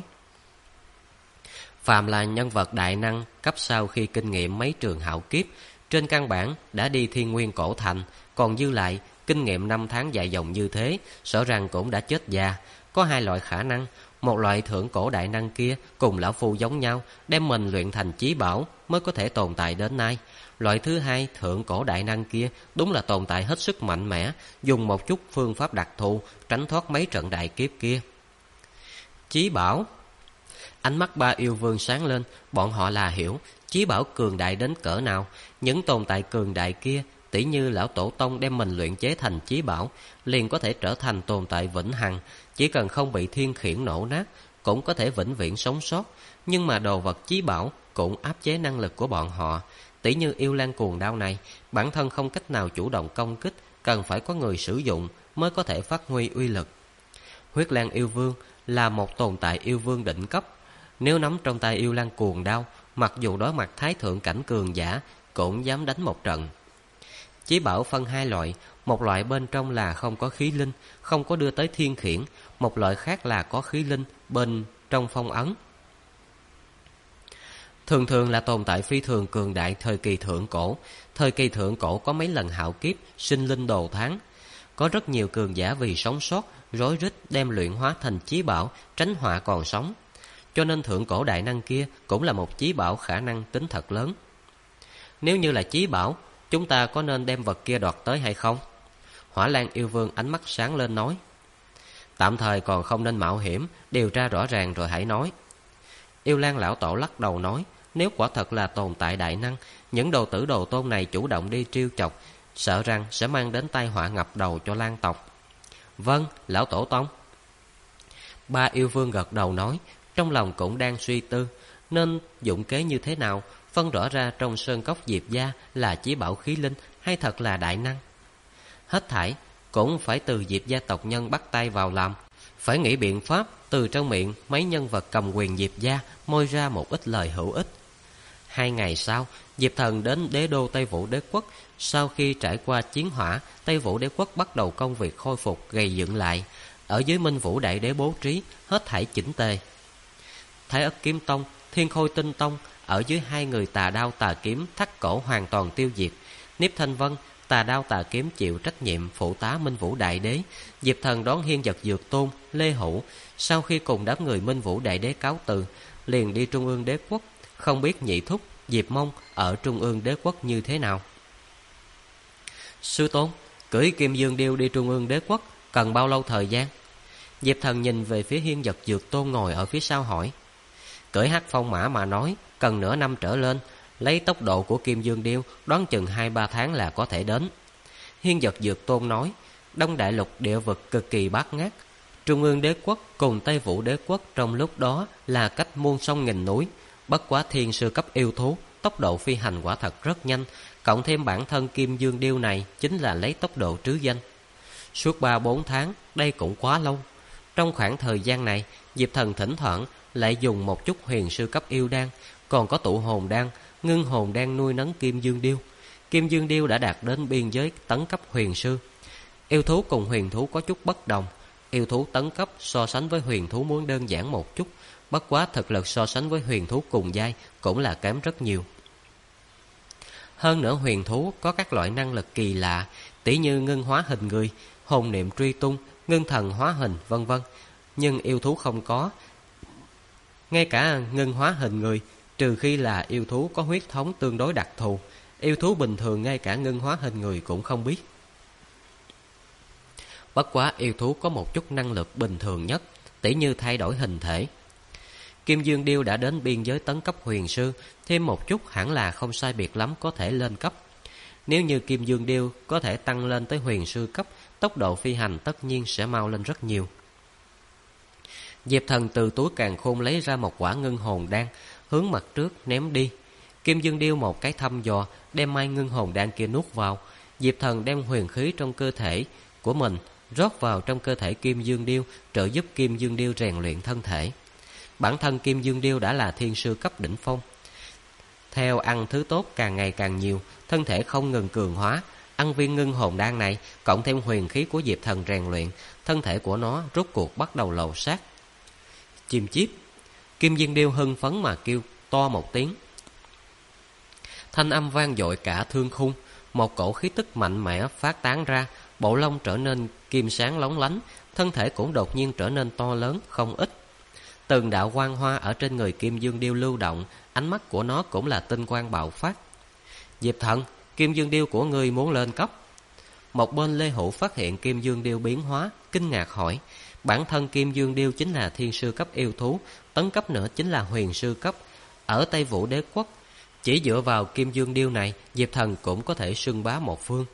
Phàm là nhân vật đại năng cấp sau khi kinh nghiệm mấy trường hạo kiếp, trên căn bản đã đi Thiên Nguyên Cổ Thành, còn dư lại kinh nghiệm 5 tháng dài dòng như thế, sợ rằng cũng đã chết già. Có 2 loại khả năng, một loại thượng cổ đại năng kia cùng lão phu giống nhau, đem mình luyện thành chí bảo mới có thể tồn tại đến nay. Loại thứ 2, thượng cổ đại năng kia đúng là tồn tại hết sức mạnh mẽ, dùng một chút phương pháp đặc thù tránh thoát mấy trận đại kiếp kia. Chí bảo. Ánh mắt 3 yêu vương sáng lên, bọn họ là hiểu chí bảo cường đại đến cỡ nào. Những tồn tại cường đại kia, tỉ như lão tổ tông đem mình luyện chế thành chí bảo, liền có thể trở thành tồn tại vĩnh hằng. Chỉ cần không bị thiên khiển nổ nát, cũng có thể vĩnh viễn sống sót. Nhưng mà đồ vật chí bảo cũng áp chế năng lực của bọn họ. Tỉ như yêu lang cuồng đao này, bản thân không cách nào chủ động công kích, cần phải có người sử dụng mới có thể phát huy uy lực. Huyết lang yêu vương là một tồn tại yêu vương đỉnh cấp. Nếu nắm trong tay yêu lang cuồng đao, mặc dù đối mặt thái thượng cảnh cường giả, cũng dám đánh một trận. Chí bảo phân 2 loại, một loại bên trong là không có khí linh, không có đưa tới thiên khiển, một loại khác là có khí linh, bên trong phong ấn. Thường thường là tồn tại phi thường cường đại thời kỳ thượng cổ. Thời kỳ thượng cổ có mấy lần hạo kiếp, sinh linh đồ tháng. Có rất nhiều cường giả vì sống sót, rối rít đem luyện hóa thành chí bảo, tránh họa còn sống. Cho nên thượng cổ đại năng kia cũng là một chí bảo khả năng tính thật lớn. Nếu như là chí bảo, chúng ta có nên đem vật kia đoạt tới hay không? Hỏa lang yêu vương ánh mắt sáng lên nói. Tạm thời còn không nên mạo hiểm, điều tra rõ ràng rồi hãy nói. Yêu lang lão tổ lắc đầu nói. Nếu quả thật là tồn tại đại năng, những đồ tử đồ tôn này chủ động đi trêu chọc, sợ rằng sẽ mang đến tai họa ngập đầu cho Lan tộc. Vâng, lão tổ tông. Ba yêu vương gật đầu nói, trong lòng cũng đang suy tư nên dụng kế như thế nào phân rõ ra trong sơn cốc Diệp gia là chí bảo khí linh hay thật là đại năng. Hết thảy cũng phải từ Diệp gia tộc nhân bắt tay vào làm, phải nghĩ biện pháp từ trong miệng mấy nhân vật cầm quyền Diệp gia moi ra một ít lời hữu ích. 2 ngày sau, Diệp Thần đến đế đô Tây Vũ Đế quốc. Sau khi trải qua chiến hỏa, Tây Vũ Đế quốc bắt đầu công việc khôi phục gầy dựng lại. Ở dưới Minh Vũ Đại Đế bố trí hết thảy chỉnh tề. Thái Ất Kiếm Tông, Thiên Khôi Tinh Tông ở dưới 2 người Tà Đao Tà Kiếm thắt cổ hoàn toàn tiêu diệt. Niếp Thanh Vân, Tà Đao Tà Kiếm chịu trách nhiệm phụ tá Minh Vũ Đại Đế. Diệp Thần đón Hiên Vật Dược Tôn, Lê Hữu. Sau khi cùng đám người Minh Vũ Đại Đế cáo từ, liền đi Trung ương Đế quốc. Không biết nhị thúc Diệp Mông ở Trung ương Đế quốc như thế nào. Sư tôn, cưỡi Kim Dương Điêu đi Trung ương Đế quốc cần bao lâu thời gian? Diệp Thần nhìn về phía Hiên Vật Dược Tôn ngồi ở phía sau hỏi. Cưỡi Hắc Phong mã mà nói cần nửa năm trở lên, lấy tốc độ của Kim Dương Điêu đoán chừng 2-3 tháng là có thể đến. Hiên Vật Dược Tôn nói, Đông Đại Lục địa vực cực kỳ bát ngát, Trung ương Đế quốc cùng Tây Vũ Đế quốc trong lúc đó là cách muôn sông nghìn núi. Bất quá thiên sư cấp yêu thú, tốc độ phi hành quả thật rất nhanh, cộng thêm bản thân Kim Dương Điêu này chính là lấy tốc độ trứ danh. Suốt 3-4 tháng, đây cũng quá lâu. Trong khoảng thời gian này, Diệp Thần thỉnh thoảng lại dùng một chút huyền sư cấp yêu đan, còn có tụ hồn đan, ngưng hồn đan nuôi nấng Kim Dương Điêu. Kim Dương Điêu đã đạt đến biên giới tấn cấp huyền sư. Yêu thú cùng huyền thú có chút bất đồng. Yêu thú tấn cấp so sánh với huyền thú muốn đơn giản một chút, bất quá thực lực so sánh với huyền thú cùng giai cũng là kém rất nhiều. Hơn nữa huyền thú có các loại năng lực kỳ lạ, tỉ như ngưng hóa hình người, hồn niệm truy tung, ngưng thần hóa hình vân vân. Nhưng yêu thú không có. Ngay cả ngưng hóa hình người, trừ khi là yêu thú có huyết thống tương đối đặc thù, yêu thú bình thường ngay cả ngưng hóa hình người cũng không biết. Bất quá yêu thú có một chút năng lực bình thường nhất, tỉ như thay đổi hình thể. Kim Dương Điêu đã đến biên giới tấn cấp huyền sư, thêm một chút hẳn là không sai biệt lắm có thể lên cấp. Nếu như Kim Dương Điêu có thể tăng lên tới huyền sư cấp, tốc độ phi hành tất nhiên sẽ mau lên rất nhiều. Diệp Thần từ túi càn khôn lấy ra một quả ngưng hồn đan, hướng mặt trước ném đi. Kim Dương Điêu một cái thăm dò, đem mai ngưng hồn đan kia nuốt vào. Diệp Thần đem huyền khí trong cơ thể của mình rót vào trong cơ thể Kim Dương Điêu, trợ giúp Kim Dương Điêu rèn luyện thân thể. Bản thân Kim Dương Điêu đã là thiên sư cấp đỉnh phong. Theo ăn thứ tốt càng ngày càng nhiều, thân thể không ngừng cường hóa. Ăn viên ngưng hồn đan này, cộng thêm huyền khí của Diệp Thần rèn luyện, thân thể của nó rốt cuộc bắt đầu lầu sát. Chim chíp. Kim Dương Điêu hưng phấn mà kêu to một tiếng. Thanh âm vang dội cả thương khung. Một cổ khí tức mạnh mẽ phát tán ra, bộ lông trở nên kim sáng lóng lánh, thân thể cũng đột nhiên trở nên to lớn không ít. Từng đạo quang hoa ở trên người Kim Dương Điêu lưu động, ánh mắt của nó cũng là tinh quang bạo phát. Diệp Thần, Kim Dương Điêu của ngươi muốn lên cấp. Một bên Lê Hữu phát hiện Kim Dương Điêu biến hóa, kinh ngạc hỏi. Bản thân Kim Dương Điêu chính là thiên sư cấp yêu thú, tấn cấp nữa chính là huyền sư cấp. Ở Tây Vũ Đế quốc, chỉ dựa vào Kim Dương Điêu này, Diệp Thần cũng có thể xưng bá một phương.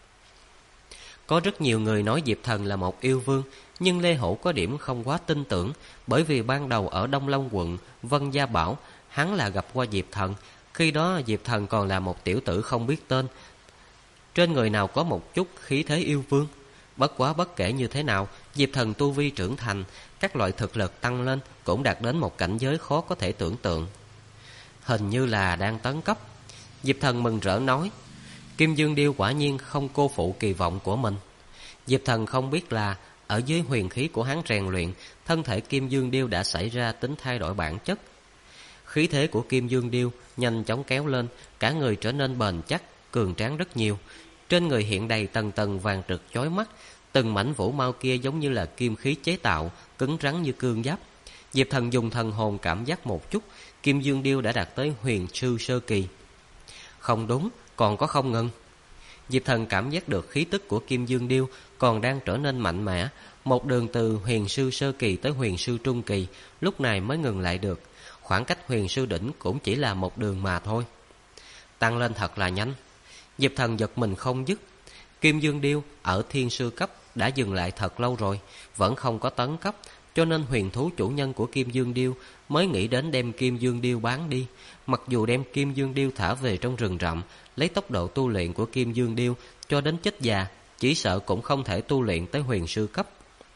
Có rất nhiều người nói Diệp Thần là một yêu vương, nhưng Lê Hữu có điểm không quá tin tưởng, bởi vì ban đầu ở Đông Long quận Vân Gia Bảo, hắn là gặp qua Diệp Thần. Khi đó Diệp Thần còn là một tiểu tử không biết tên, trên người nào có một chút khí thế yêu vương. Bất quá bất kể như thế nào, Diệp Thần tu vi trưởng thành, các loại thực lực tăng lên, cũng đạt đến một cảnh giới khó có thể tưởng tượng. Hình như là đang tấn cấp. Diệp Thần mừng rỡ nói. Kim Dương Điêu quả nhiên không cô phụ kỳ vọng của mình. Diệp Thần không biết là ở dưới huyền khí của hắn rèn luyện, thân thể Kim Dương Điêu đã xảy ra tính thay đổi bản chất. Khí thế của Kim Dương Điêu nhanh chóng kéo lên, cả người trở nên bền chắc, cường tráng rất nhiều. Trên người hiện đầy tầng tầng vàng rực chói mắt, từng mảnh vũ mao kia giống như là kim khí chế tạo, cứng rắn như cương giáp. Diệp Thần dùng thần hồn cảm giác một chút, Kim Dương Điêu đã đạt tới huyền sư sơ kỳ. Không đúng, còn có không ngừng. Diệp Thần cảm giác được khí tức của Kim Dương Điêu còn đang trở nên mạnh mẽ, một đường từ huyền sư sơ kỳ tới huyền sư trung kỳ, lúc này mới ngừng lại được. Khoảng cách huyền sư đỉnh cũng chỉ là một đường mà thôi. Tăng lên thật là nhanh. Diệp Thần giật mình không dứt, Kim Dương Điêu ở thiên sư cấp đã dừng lại thật lâu rồi, vẫn không có tấn cấp, cho nên huyền thú chủ nhân của Kim Dương Điêu mới nghĩ đến đem Kim Dương Điêu bán đi. Mặc dù đem Kim Dương Điêu thả về trong rừng rậm, lấy tốc độ tu luyện của Kim Dương Điêu cho đến chết già, chỉ sợ cũng không thể tu luyện tới huyền sư cấp.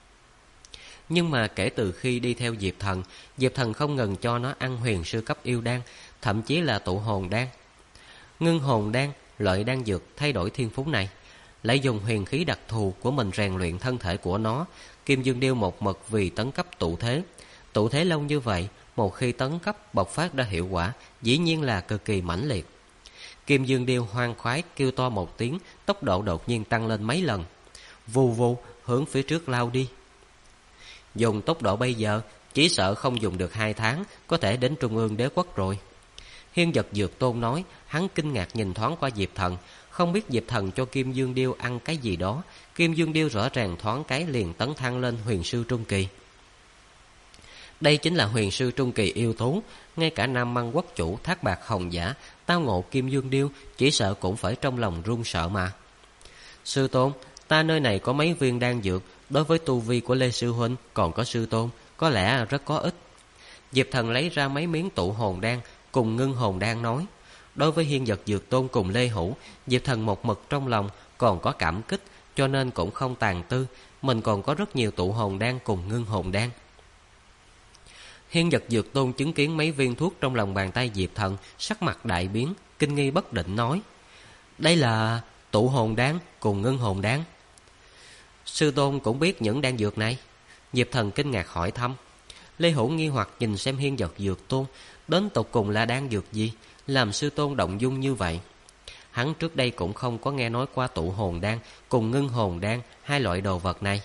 Nhưng mà kể từ khi đi theo Diệp Thần không ngừng cho nó ăn huyền sư cấp yêu đan, thậm chí là tụ hồn đan, ngưng hồn đan, lợi đan dược thay đổi thiên phú này, lại dùng huyền khí đặc thù của mình rèn luyện thân thể của nó. Kim Dương Điêu một mực vì tấn cấp tụ thế lâu như vậy, một khi tấn cấp bộc phát ra hiệu quả, dĩ nhiên là cực kỳ mãnh liệt. Kim Dương Điêu hoang khoái kêu to một tiếng, tốc độ đột nhiên tăng lên mấy lần, vù vù hướng phía trước lao đi. Dùng tốc độ bây giờ, chỉ sợ không dùng được 2 tháng có thể đến Trung ương Đế Quốc rồi. Hiên Vật Dược Tôn nói. Hắn kinh ngạc nhìn thoáng qua Diệp Thần, không biết Diệp Thần cho Kim Dương Điêu ăn cái gì đó. Kim Dương Điêu rõ ràng thoáng cái liền tấn thăng lên huyền sư trung kỳ. Đây chính là huyền sư trung kỳ yêu thú. Ngay cả Nam Măng Quốc chủ Thác Bạc Hồng Giả tao ngộ Kim Dương Điêu, chỉ sợ cũng phải trong lòng run sợ mà. Sư tôn, ta nơi này có mấy viên đan dược, đối với tu vi của Lê sư huynh còn có sư tôn có lẽ rất có ích. Diệp Thần lấy ra mấy miếng tụ hồn đan cùng ngưng hồn đan nói. Đối với Hiên Vật Dược Tôn cùng Lê Hữu, Diệp Thần một mực trong lòng còn có cảm kích, cho nên cũng không tàn tư. Mình còn có rất nhiều tụ hồn đan cùng ngưng hồn đan. Hiên Vật Dược Tôn chứng kiến mấy viên thuốc trong lòng bàn tay Diệp Thần, sắc mặt đại biến, kinh nghi bất định nói. Đây là tụ hồn đan cùng ngưng hồn đan. Sư tôn cũng biết những đan dược này? Diệp Thần kinh ngạc hỏi thăm. Lê Hữu nghi hoặc nhìn xem Hiên Vật Dược Tôn, đến tột cùng là đan dược gì làm sư tôn động dung như vậy? Hắn trước đây cũng không có nghe nói qua tụ hồn đan cùng ngưng hồn đan, hai loại đồ vật này.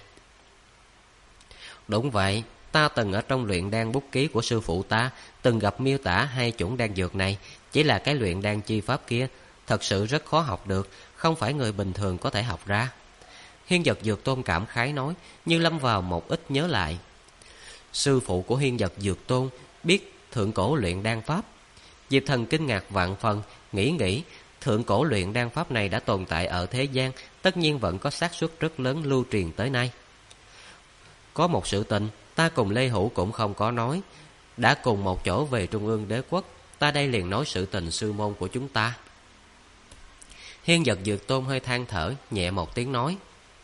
Đúng vậy, ta từng ở trong luyện đan bút ký của sư phụ ta từng gặp miêu tả hai chủng đan dược này. Chỉ là cái luyện đan chi pháp kia thật sự rất khó học được, không phải người bình thường có thể học ra. Hiên Vật Dược Tôn cảm khái nói, như lâm vào một ít nhớ lại. Sư phụ của Hiên Vật Dược Tôn biết thượng cổ luyện đan pháp. Diệp Thần kinh ngạc vạn phần, nghĩ thượng cổ luyện đan pháp này đã tồn tại ở thế gian, tất nhiên vẫn có xác suất rất lớn lưu truyền tới nay. Có một sự tình ta cùng Lê Hữu cũng không có nói, đã cùng một chỗ về Trung ương Đế Quốc, ta đây liền nói sự tình sư môn của chúng ta. Hiên Vật Dược Tôn hơi than thở, nhẹ một tiếng nói.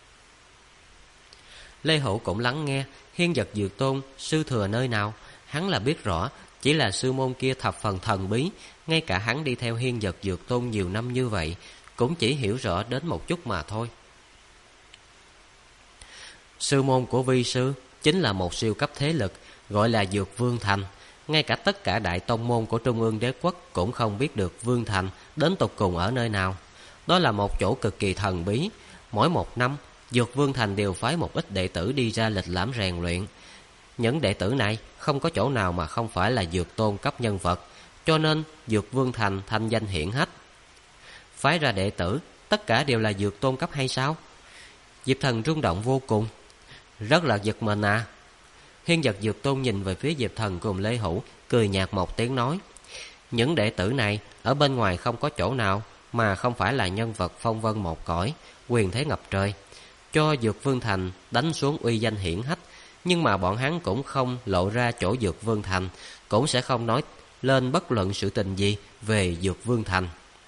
Lê Hữu cũng lắng nghe. Hiên Vật Dược Tôn sư thừa nơi nào, hắn là biết rõ, chỉ là sư môn kia thập phần thần bí. Ngay cả hắn đi theo Hiên Vật Dược Tôn nhiều năm như vậy, cũng chỉ hiểu rõ đến một chút mà thôi. Sư môn của vi sư chính là một siêu cấp thế lực, gọi là Dược Vương Thành. Ngay cả tất cả đại tông môn của Trung ương Đế Quốc cũng không biết được Vương Thành đến tột cùng ở nơi nào. Đó là một chỗ cực kỳ thần bí. Mỗi một năm, Dược Vương Thành đều phái một ít đệ tử đi ra lịch lãm rèn luyện. Những đệ tử này không có chỗ nào mà không phải là dược tôn cấp nhân vật, cho nên Dược Vương Thành thanh danh hiển hách. Phái ra đệ tử tất cả đều là dược tôn cấp hay sao? Diệp Thần rung động vô cùng, rất là giật mình à. Hiên Vật Dược Tôn nhìn về phía Diệp Thần cùng Lê Hữu, cười nhạt một tiếng nói. Những đệ tử này ở bên ngoài không có chỗ nào mà không phải là nhân vật phong vân một cõi, quyền thế ngập trời. Cho Dược Vương Thành đánh xuống uy danh hiển hách, nhưng mà bọn hắn cũng không lộ ra chỗ Dược Vương Thành, cũng sẽ không nói lên bất luận sự tình gì về Dược Vương Thành.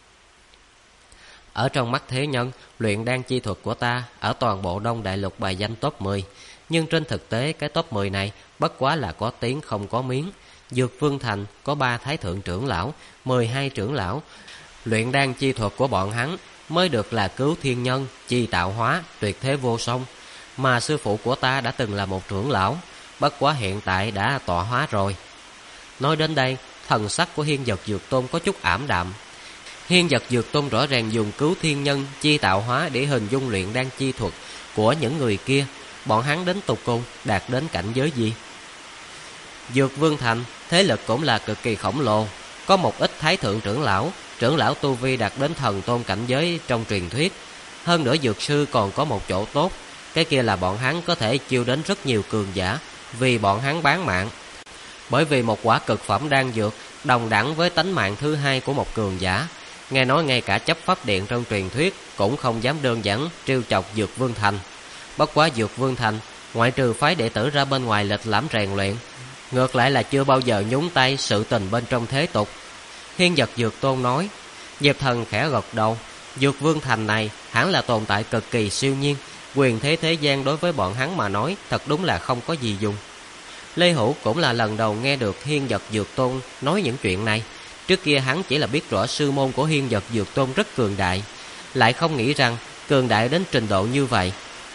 Ở trong mắt thế nhân, luyện đan chi thuật của ta ở toàn bộ Đông Đại Lục bài danh top 10, nhưng trên thực tế cái top 10 này bất quá là có tiếng không có miếng. Dược Vương Thành có 3 thái thượng trưởng lão, 12 trưởng lão. Luyện đan chi thuật của bọn hắn mới được là cứu thiên nhân, chi tạo hóa, tuyệt thế vô song. Mà sư phụ của ta đã từng là một trưởng lão, bất quá hiện tại đã tọa hóa rồi. Nói đến đây, thần sắc của Hiên Vật Dược Tôn có chút ảm đạm. Hiên Vật Dược Tôn rõ ràng dùng cứu thiên nhân, chi tạo hóa để hình dung luyện đan chi thuật của những người kia. Bọn hắn đến tột cùng đạt đến cảnh giới gì? Dược Vương Thành thế lực cũng là cực kỳ khổng lồ, có một ít thái thượng trưởng lão tu vi đạt đến thần tôn cảnh giới trong truyền thuyết. Hơn nữa dược sư còn có một chỗ tốt, cái kia là bọn hắn có thể chiêu đến rất nhiều cường giả, vì bọn hắn bán mạng. Bởi vì một quả cực phẩm đan dược đồng đẳng với tánh mạng thứ hai của một cường giả. Nghe nói ngay cả chấp pháp điện trong truyền thuyết cũng không dám đơn giản trêu chọc Dược Vương Thành. Bất quá Dược Vương Thành, ngoại trừ phái đệ tử ra bên ngoài lịch lãm rèn luyện, ngược lại là chưa bao giờ nhúng tay sự tình bên trong thế tục. Hiên Vật Dược Tôn nói. Diệp Thần khẽ gật đầu. Dược Vương Thành này hẳn là tồn tại cực kỳ siêu nhiên, quyền thế thế gian đối với bọn hắn mà nói thật đúng là không có gì dùng. Lê Hữu cũng là lần đầu nghe được Hiên Vật Dược Tôn nói những chuyện này. Trước kia hắn chỉ là biết rõ sư môn của Hiên Vật Dược Tôn rất cường đại, lại không nghĩ rằng cường đại đến trình độ như vậy.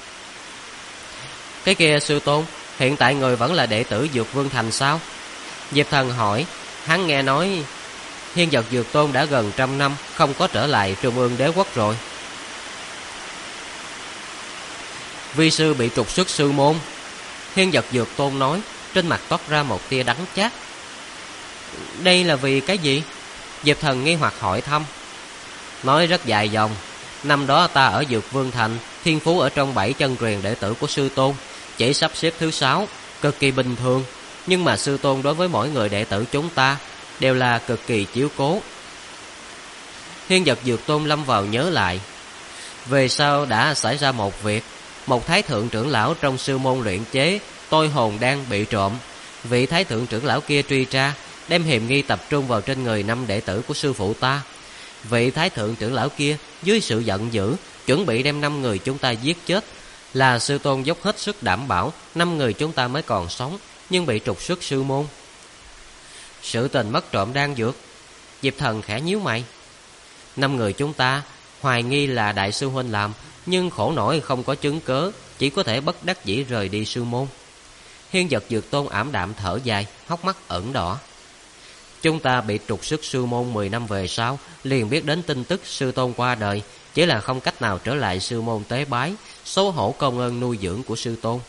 Cái kia sư tôn, hiện tại người vẫn là đệ tử Dược Vương Thành sao? Diệp Thần hỏi. Hắn nghe nói Hiên Vật Dược Tôn đã gần 100 năm không có trở lại Trung ương đế quốc rồi. Vi sư bị trục xuất sư môn. Hiên Vật Dược Tôn nói, trên mặt toát ra một tia đắng chát. Đây là vì cái gì? Diệp Thần nghi hoặc hỏi thăm. Nói rất dài dòng. Năm đó ta ở Dược Vương Thành, thiên phú ở trong 7 chân truyền đệ tử của sư tôn chỉ sắp xếp thứ 6, cực kỳ bình thường. Nhưng mà sư tôn đối với mỗi người đệ tử chúng ta đều là cực kỳ chiếu cố. Hiên Vật Dược Tôn lâm vào nhớ lại. Về sau đã xảy ra một việc. Một thái thượng trưởng lão trong sư môn luyện chế tôi hồn đan bị trộm. Vị thái thượng trưởng lão kia truy tra, đem hiểm nghi tập trung vào trên người 5 đệ tử của sư phụ ta. Vị thái thượng trưởng lão kia dưới sự giận dữ chuẩn bị đem 5 người chúng ta giết chết. Là sư tôn dốc hết sức đảm bảo 5 người chúng ta mới còn sống, nhưng bị trục xuất sư môn. Sự tình mất trộm đan dược. Diệp Thần khẽ nhíu mày. 5 người chúng ta hoài nghi là đại sư huynh làm, nhưng khổ nổi không có chứng cớ, chỉ có thể bất đắc dĩ rời đi sư môn. Hiên Vật Dược Tôn ảm đạm thở dài, hốc mắt ửng đỏ. Chúng ta bị trục xuất sư môn 10 năm về sau, liền biết đến tin tức sư tôn qua đời, chỉ là không cách nào trở lại sư môn tế bái, xấu hổ công ơn nuôi dưỡng của sư tôn.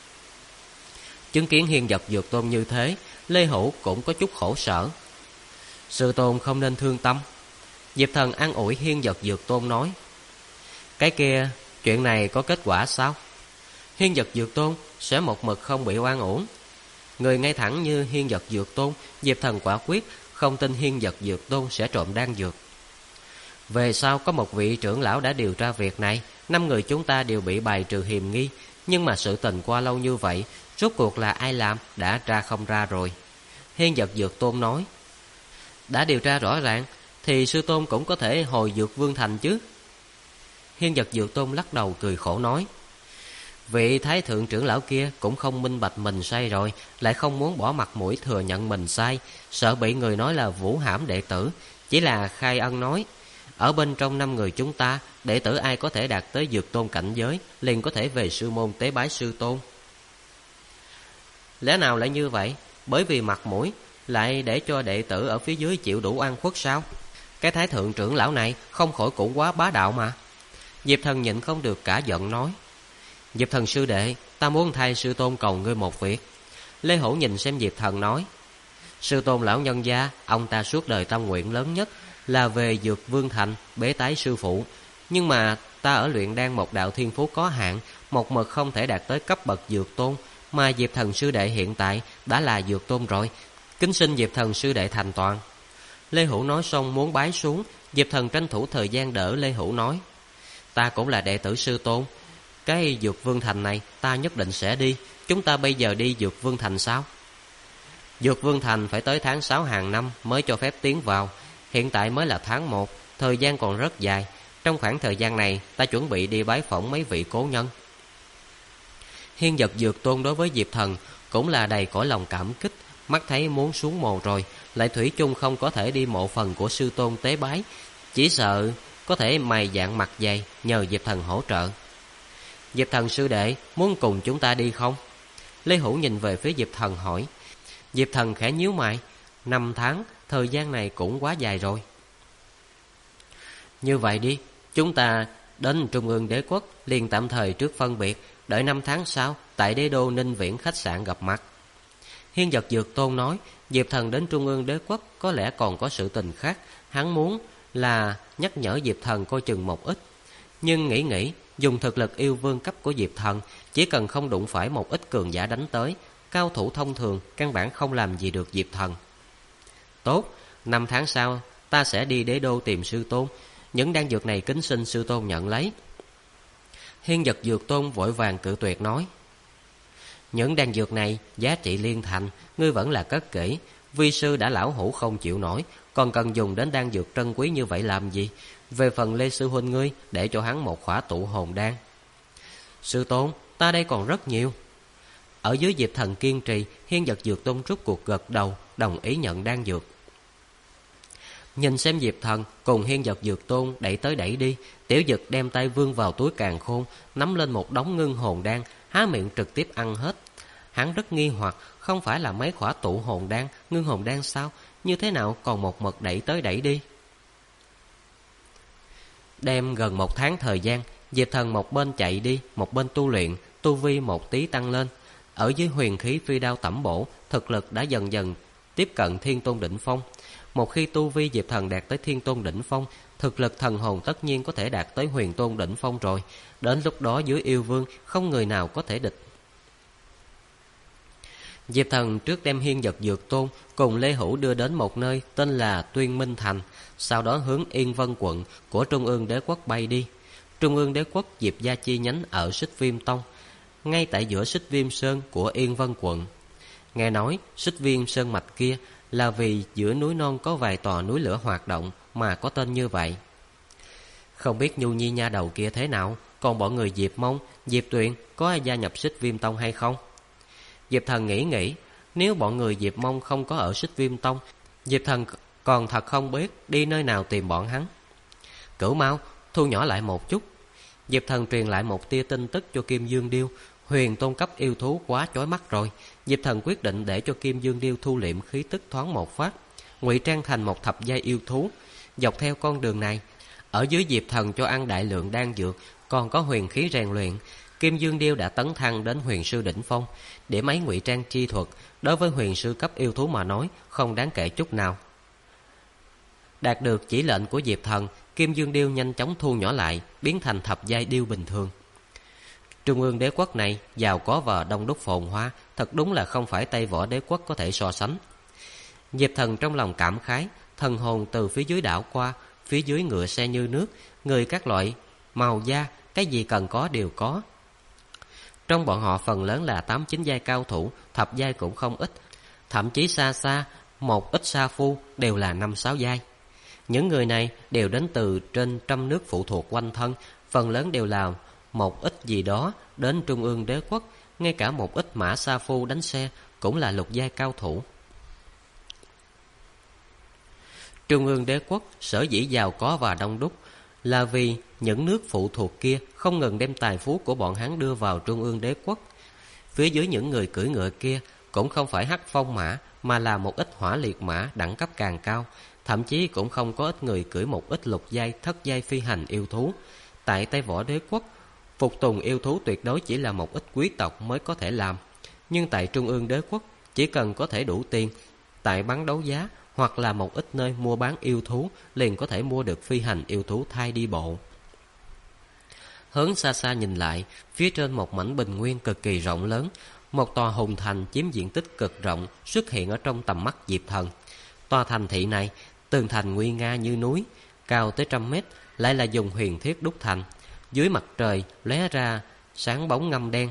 Chứng kiến Hiên Vật Dược Tôn như thế, Lê Hữu cũng có chút khổ sở. Sư tôn không nên thương tâm. Diệp Thần an ủi Hiên Vật Dược Tôn nói. Cái kia, chuyện này có kết quả sao? Hiên Vật Dược Tôn sẽ một mực không bị oan uổng. Người ngay thẳng như Hiên Vật Dược Tôn, Diệp Thần quả quyết không tin Hiên Vật Dược Tôn sẽ trộm đan dược. Về sau có một vị trưởng lão đã điều tra việc này, 5 người chúng ta đều bị bài trừ hiềm nghi. Nhưng mà sự tình qua lâu như vậy, rốt cuộc là ai làm đã tra không ra rồi. Hiên Vật Dược Tôn nói. Đã điều tra rõ ràng thì sư tôn cũng có thể hồi Dược Vương Thành chứ. Hiên Vật Dược Tôn lắc đầu cười khổ nói. Vị thái thượng trưởng lão kia cũng không minh bạch mình sai rồi, lại không muốn bỏ mặt mũi thừa nhận mình sai, sợ bị người nói là vũ hãm đệ tử, chỉ là khai ân nói. Ở bên trong 5 người chúng ta, đệ tử ai có thể đạt tới Dược Tôn cảnh giới, liền có thể về sư môn tế bái sư tôn. Lẽ nào lại như vậy? Bởi vì mặt mũi, lại để cho đệ tử ở phía dưới chịu đủ oan khuất sao? Cái thái thượng trưởng lão này không khỏi cũng quá bá đạo mà. Diệp Thần nhịn không được cả giận nói. Diệp Thần sư đệ, ta muốn thay sư tôn cầu ngươi một việc. Lê Hữu nhìn xem Diệp Thần nói. Sư tôn lão nhân gia, ông ta suốt đời tâm nguyện lớn nhất là về Dược Vương Thành bế tái sư phụ. Nhưng mà ta ở luyện đan một đạo thiên phú có hạn, một mực không thể đạt tới cấp bậc Dược Tôn. Mà Diệp Thần sư đệ hiện tại đã là Dược Tôn rồi, kính xin Diệp Thần sư đệ thành toàn. Lê Hữu nói xong muốn bái xuống. Diệp Thần tranh thủ thời gian đỡ Lê Hữu nói. Ta cũng là đệ tử sư tôn, cái Dược Vương Thành này ta nhất định sẽ đi. Chúng ta bây giờ đi Dược Vương Thành sao? Dược Vương Thành phải tới tháng 6 hàng năm mới cho phép tiến vào. Hiện tại mới là tháng 1, thời gian còn rất dài. Trong khoảng thời gian này ta chuẩn bị đi bái phỏng mấy vị cố nhân. Hiên Vật Dược Tôn đối với Diệp Thần cũng là đầy cõi lòng cảm kích. Mắt thấy muốn xuống mồ rồi, lại thủy chung không có thể đi mộ phần của sư tôn tế bái, chỉ sợ có thể mày dạn mặt dày nhờ Diệp Thần hỗ trợ. Diệp Thần sư đệ muốn cùng chúng ta đi không? Lê Hữu nhìn về phía Diệp Thần hỏi. Diệp Thần khẽ nhíu mày. 5 tháng, thời gian này cũng quá dài rồi. Như vậy đi, chúng ta đến Trung ương đế quốc liền tạm thời trước phân biệt, đợi 5 tháng sau tại đế đô Ninh Viễn khách sạn gặp mặt. Hiên Vật Dược Tôn nói. Diệp Thần đến Trung ương đế quốc có lẽ còn có sự tình khác. Hắn muốn là nhắc nhở Diệp Thần coi chừng một ít. Nhưng nghĩ dùng thực lực yêu vương cấp của Diệp Thần, chỉ cần không đụng phải một ít cường giả đánh tới, cao thủ thông thường căn bản không làm gì được Diệp Thần. Tốt, 5 tháng sau ta sẽ đi đế đô tìm sư tôn. Những đan dược này kính xin sư tôn nhận lấy. Hiên Vật Dược Tôn vội vàng cự tuyệt nói: những đan dược này giá trị liên thành, ngươi vẫn là cất kỹ. Vi sư đã lão hủ không chịu nổi, còn cần dùng đến đan dược trân quý như vậy làm gì? Về phần Lê sư huynh ngươi, để cho hắn một khỏa tụ hồn đan. Sư tôn, ta đây còn rất nhiều. Ở dưới Diệp Thần kiên trì, Hiên Vật Dược Tôn rút cuộc gật đầu, đồng ý nhận đan dược. Nhìn xem Diệp Thần cùng Hiên Vật Dược Tôn đẩy tới đẩy đi, Tiểu Dực đem tay vươn vào túi càn khôn, nắm lên một đống ngưng hồn đan, há miệng trực tiếp ăn hết. Hắn rất nghi hoặc, không phải là mấy khỏa tụ hồn đan, ngưng hồn đan sao? Như thế nào còn một mực đẩy tới đẩy đi? Đem gần 1 tháng thời gian, Diệp Thần một bên chạy đi, một bên tu luyện, tu vi một tí tăng lên. Ở dưới huyền khí phi đao tẩm bổ, thực lực đã dần dần tiếp cận Thiên Tôn đỉnh phong. Một khi tu vi Diệp Thần đạt tới Thiên Tôn đỉnh phong, thực lực thần hồn tất nhiên có thể đạt tới Huyền Tôn đỉnh phong rồi. Đến lúc đó dưới yêu vương không người nào có thể địch. Diệp Thần trước đem Hiên Vật Dược Tôn cùng Lê Hữu đưa đến một nơi tên là Tuyên Minh Thành, sau đó hướng Yên Vân quận của Trung ương Đế quốc bay đi. Trung ương Đế quốc Diệp gia chi nhánh ở Xích Viêm Tông, ngay tại giữa Xích Viêm Sơn của Yên Vân quận. Nghe nói Xích Viêm Sơn mạch kia là vì giữa núi non có vài tòa núi lửa hoạt động mà có tên như vậy. Không biết Nhu Nhi nha đầu kia thế nào, còn bọn người Diệp Mông, Diệp Tuyền có ai gia nhập Xích Viêm Tông hay không? Diệp Thần nghĩ, nếu bọn người Diệp Mông không có ở Xích Viêm Tông, Diệp Thần còn thật không biết đi nơi nào tìm bọn hắn. Cửu Mao, thu nhỏ lại một chút. Diệp Thần truyền lại một tia tin tức cho Kim Dương Điêu. Huyền Tôn cấp yêu thú quá chói mắt rồi. Diệp Thần quyết định để cho Kim Dương Điêu thu liệm khí tức thoáng một phát, ngụy trang thành một thập giai yêu thú. Dọc theo con đường này, ở dưới Diệp Thần cho ăn đại lượng đan dược, còn có huyền khí rèn luyện, Kim Dương Điêu đã tấn thăng đến huyền sư đỉnh phong. Điểm ấy ngụy trang chi thuật đối với huyền sư cấp yêu thú mà nói không đáng kể chút nào. Đạt được chỉ lệnh của Diệp Thần, Kim Dương Điêu nhanh chóng thu nhỏ lại, biến thành thập giai điêu bình thường. Trung ương Đế quốc này giàu có và đông đúc phồn hoa, thật đúng là không phải Tây Võ Đế quốc có thể so sánh. Diệp Thần trong lòng cảm khái, thần hồn từ phía dưới đảo qua, phía dưới ngựa xe như nước, người các loại màu da, cái gì cần có đều có. Trong bọn họ phần lớn là 8-9 giai cao thủ, thập giai cũng không ít, thậm chí xa xa một ít sa phu đều là 5-6 giai. Những người này đều đến từ trên trăm nước phụ thuộc quanh thân, phần lớn đều là một ít gì đó đến Trung ương Đế quốc, ngay cả một ít mã sa phu đánh xe cũng là lục giai cao thủ. Trung ương Đế quốc sở dĩ giàu có và đông đúc là vì những nước phụ thuộc kia không ngừng đem tài phú của bọn hắn đưa vào Trung ương Đế quốc. Phía dưới những người cưỡi ngựa kia cũng không phải hắc phong mã, mà là một ít hỏa liệt mã đẳng cấp càng cao, thậm chí cũng không có ít người cưỡi một ít lục giai, thất giai phi hành yêu thú. Tại Tây Võ Đế quốc, phục tùng yêu thú tuyệt đối chỉ là một ít quý tộc mới có thể làm, nhưng tại Trung ương Đế quốc chỉ cần có thể đủ tiền, tại bán đấu giá hoặc là một ít nơi mua bán yêu thú liền có thể mua được phi hành yêu thú thai đi bộ. Hướng xa xa nhìn lại, phía trên một mảnh bình nguyên cực kỳ rộng lớn, một tòa hùng thành chiếm diện tích cực rộng xuất hiện ở trong tầm mắt Diệp Thần. Tòa thành thị này, tường thành nguy nga như núi, cao tới 100 mét, lại là dùng huyền thiết đúc thành. Dưới mặt trời lóe ra sáng bóng ngăm đen.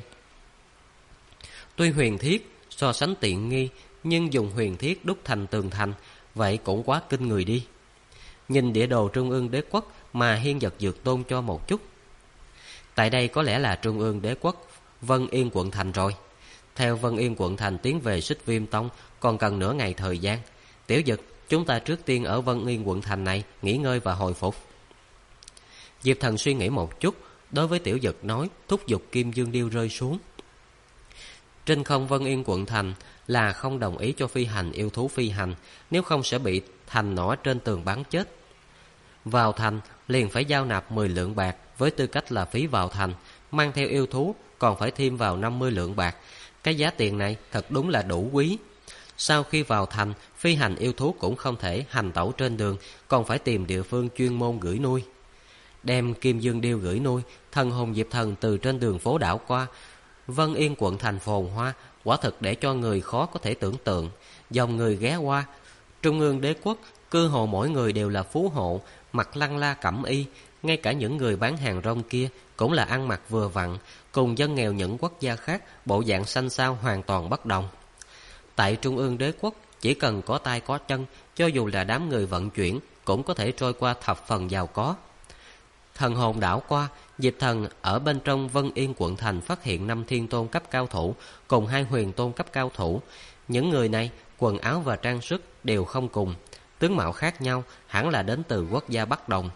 Tuy huyền thiết so sánh tiện nghi, nhưng dùng huyền thiết đúc thành tường thành, vậy cũng quá kinh người đi. Nhìn địa đồ Trung ương Đế quốc mà Hiên Vật Dược Tôn cho một chút. Tại đây có lẽ là Trung ương Đế quốc Vân Yên quận thành rồi. Theo Vân Yên quận thành tiến về Xích Viêm Tông còn cần nửa ngày thời gian. Tiểu Dực, chúng ta trước tiên ở Vân Yên quận thành này nghỉ ngơi và hồi phục. Diệp Thần suy nghĩ một chút, đối với Tiểu Dực nói, thúc giục Kim Dương Điêu rơi xuống. Trên không Vân Yên quận thành là không đồng ý cho phi hành yêu thú phi hành, nếu không sẽ bị thành nỏ trên tường bắn chết. Vào thành liền phải giao nạp 10 lượng bạc với tư cách là phí vào thành, mang theo yêu thú còn phải thêm vào 50 lượng bạc. Cái giá tiền này thật đúng là đủ quý. Sau khi vào thành, phi hành yêu thú cũng không thể hành tẩu trên đường, còn phải tìm địa phương chuyên môn gửi nuôi. Đem Kim Dương Điêu gửi nuôi, thần hồn Diệp Thần từ trên đường phố đảo qua. Vân Yên quận thành phồn hoa, quả thực để cho người khó có thể tưởng tượng. Dòng người ghé qua, Trung ương Đế quốc Cơ hồ mỗi người đều là phú hộ, mặc lăng la cẩm y. Ngay cả những người bán hàng rong kia cũng là ăn mặc vừa vặn, cùng dân nghèo những quốc gia khác bộ dạng xanh xao hoàn toàn bất đồng. Tại Trung ương đế quốc, chỉ cần có tay có chân, cho dù là đám người vận chuyển cũng có thể trôi qua thập phần giàu có. Thần hồn đảo qua, Diệp Thần ở bên trong Vân Yên quận thành phát hiện 5 thiên tôn cấp cao thủ cùng 2 huyền tôn cấp cao thủ. Những người này quần áo và trang sức đều không cùng, tướng mạo khác nhau, hẳn là đến từ quốc gia Bắc Đồng.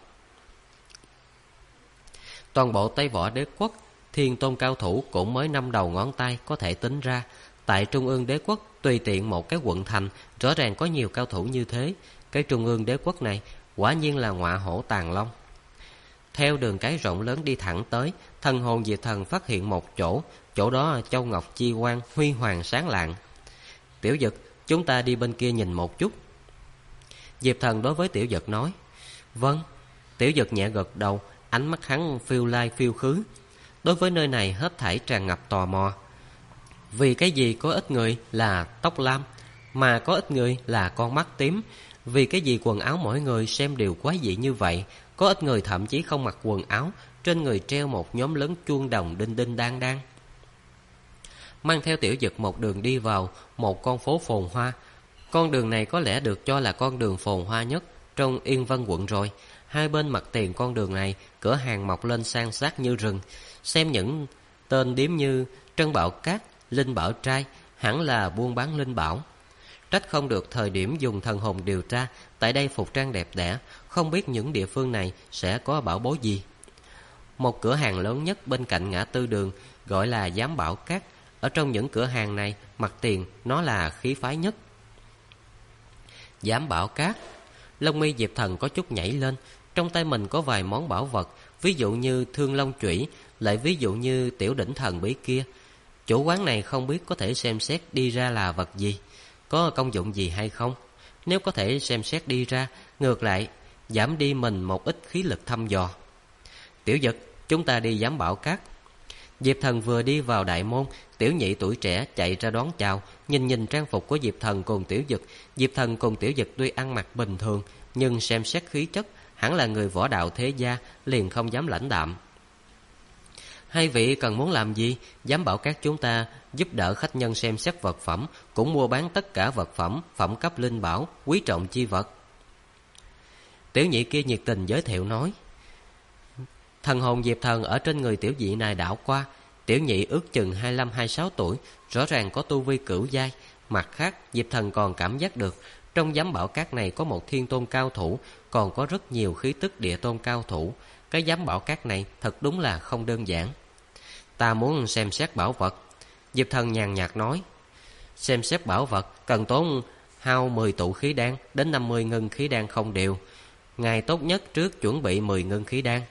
Toàn bộ Tây Võ đế quốc, thiên tôn cao thủ cũng mới 5 đầu ngón tay có thể tính ra. Tại Trung ương đế quốc, tùy tiện một cái quận thành rõ ràng có nhiều cao thủ như thế. Cái Trung ương đế quốc này quả nhiên là ngọa hổ tàng long. Theo đường cái rộng lớn đi thẳng tới, thần hồn Diệp Thần phát hiện một chỗ, chỗ đó châu ngọc chi quang huy hoàng sáng lạng. Tiểu Dực, chúng ta đi bên kia nhìn một chút. Diệp Thần đối với Tiểu Dực nói. Vâng. Tiểu Dực nhẹ gật đầu, ánh mắt hắn phiêu lai phiêu khứ. Đối với nơi này hết thảy tràn ngập tò mò. Vì cái gì có ít người là tóc lam, mà có ít người là con mắt tím? Vì cái gì quần áo mỗi người xem đều quái dị như vậy? Có ít người thậm chí không mặc quần áo, trên người treo một nhóm lớn chuông đồng đinh đinh đang đang. Mang theo Tiểu Dực một đường đi vào một con phố phồn hoa. Con đường này có lẽ được cho là con đường phồn hoa nhất trong Yên Vân quận rồi. Hai bên mặt tiền con đường này, cửa hàng mọc lên san sát như rừng. Xem những tên điếm như Trân Bảo Cát, Linh Bảo Trai, hẳn là buôn bán linh bảo. Trách không được thời điểm dùng thần hồn điều tra, tại đây phục trang đẹp đẽ, không biết những địa phương này sẽ có bảo bối gì. Một cửa hàng lớn nhất bên cạnh ngã tư đường gọi là Giám Bảo Cát. Ở trong những cửa hàng này, mặt tiền nó là khí phái nhất. Giám Bảo Cát. Lông mi Diệp Thần có chút nhảy lên. Trong tay mình có vài món bảo vật, ví dụ như Thương Long Chủy, lại ví dụ như Tiểu Đỉnh Thần Bí kia. Chủ quán này không biết có thể xem xét đi ra là vật gì, có công dụng gì hay không. Nếu có thể xem xét đi ra, ngược lại giảm đi mình một ít khí lực thăm dò. Tiểu Dực, chúng ta đi Giám Bảo Cát. Diệp Thần vừa đi vào đại môn, Tiểu Nhị tuổi trẻ chạy ra đón chào. Nhìn trang phục của Diệp Thần cùng Tiểu Dực. Diệp Thần cùng Tiểu Dực tuy ăn mặc bình thường, nhưng xem xét khí chất hẳn là người võ đạo thế gia, liền không dám lãnh đạm. Hai vị cần muốn làm gì? Giám Bảo Cát chúng ta giúp đỡ khách nhân xem xét vật phẩm, cũng mua bán tất cả vật phẩm, phẩm cấp linh bảo, quý trọng chi vật. Tiểu Nhị kia nhiệt tình giới thiệu nói. Thần hồn Diệp Thần ở trên người Tiểu Nhị này đảo qua. Tiểu Nhị ước chừng 25-26 tuổi, rõ ràng có tu vi cửu giai. Mặt khác, Diệp Thần còn cảm giác được trong Giám Bảo Cát này có một thiên tôn cao thủ, còn có rất nhiều khí tức địa tôn cao thủ. Cái Giám Bảo Cát này thật đúng là không đơn giản. Ta muốn xem xét bảo vật. Diệp Thần nhàn nhạt nói. Xem xét bảo vật cần tốn hao 10 tụ khí đan đến 50 ngân khí đan không đều. Ngài tốt nhất trước chuẩn bị 10 ngân khí đan.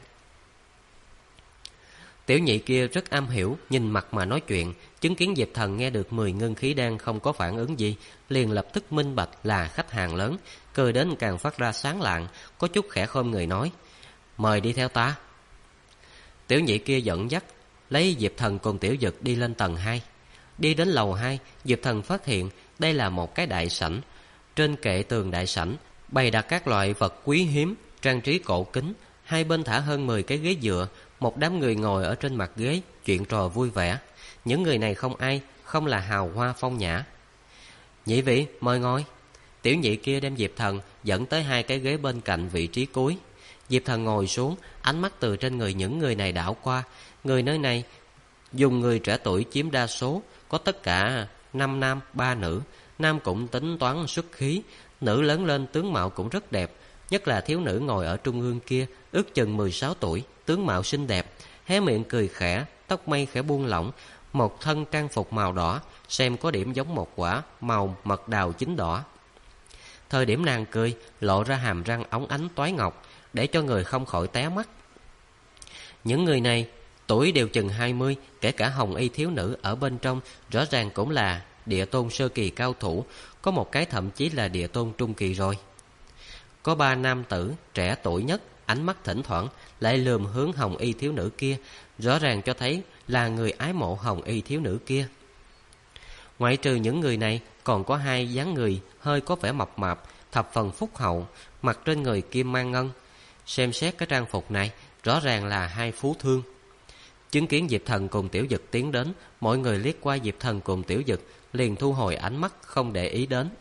Tiểu Nhị kia rất am hiểu, nhìn mặt mà nói chuyện. Chứng kiến Diệp Thần nghe được 10 ngân khí đan không có phản ứng gì, liền lập tức minh bạch là khách hàng lớn, cười đến càng phát ra sáng lạng, có chút khẽ khom người nói. Mời đi theo ta. Tiểu Nhị kia dẫn dắt lấy Diệp Thần cùng Tiểu Dực đi lên tầng 2. Đi đến lầu 2, Diệp Thần phát hiện đây là một cái đại sảnh. Trên kệ tường đại sảnh bày đặt các loại vật quý hiếm, trang trí cổ kính. Hai bên thả hơn 10 cái ghế dựa, một đám người ngồi ở trên mặt ghế, chuyện trò vui vẻ. Những người này không ai không là hào hoa phong nhã. Nhị vị mời ngồi. Tiểu Nhị kia đem Diệp Thần dẫn tới 2 cái ghế bên cạnh vị trí cuối. Diệp Thần ngồi xuống, ánh mắt từ trên người những người này đảo qua. Người nơi này dùng người trẻ tuổi chiếm đa số, có tất cả 5 nam 3 nữ. Nam cũng tính toán xuất khí, nữ lớn lên tướng mạo cũng rất đẹp. Nhất là thiếu nữ ngồi ở trung ương kia, ước chừng 16 tuổi, tướng mạo xinh đẹp, hé miệng cười khẽ, tóc mây khẽ buông lỏng, một thân trang phục màu đỏ, xem có điểm giống một quả màu mật đào chín đỏ. Thời điểm nàng cười, lộ ra hàm răng óng ánh toái ngọc, để cho người không khỏi té mắt. Những người này tuổi đều chừng 20, kể cả hồng y thiếu nữ ở bên trong rõ ràng cũng là địa tôn sơ kỳ cao thủ, có một cái thậm chí là địa tôn trung kỳ rồi. Có 3 nam tử trẻ tuổi nhất, ánh mắt thỉnh thoảng lại lườm hướng hồng y thiếu nữ kia, rõ ràng cho thấy là người ái mộ hồng y thiếu nữ kia. Ngoại trừ những người này, còn có 2 dáng người hơi có vẻ mập mạp, thập phần phúc hậu, mặc trên người kim mang ngân. Xem xét cái trang phục này, rõ ràng là hai phú thương. Chứng kiến Diệp Thần cùng Tiểu Dực tiến đến, mọi người liếc qua Diệp Thần cùng Tiểu Dực, liền thu hồi ánh mắt không để ý đến.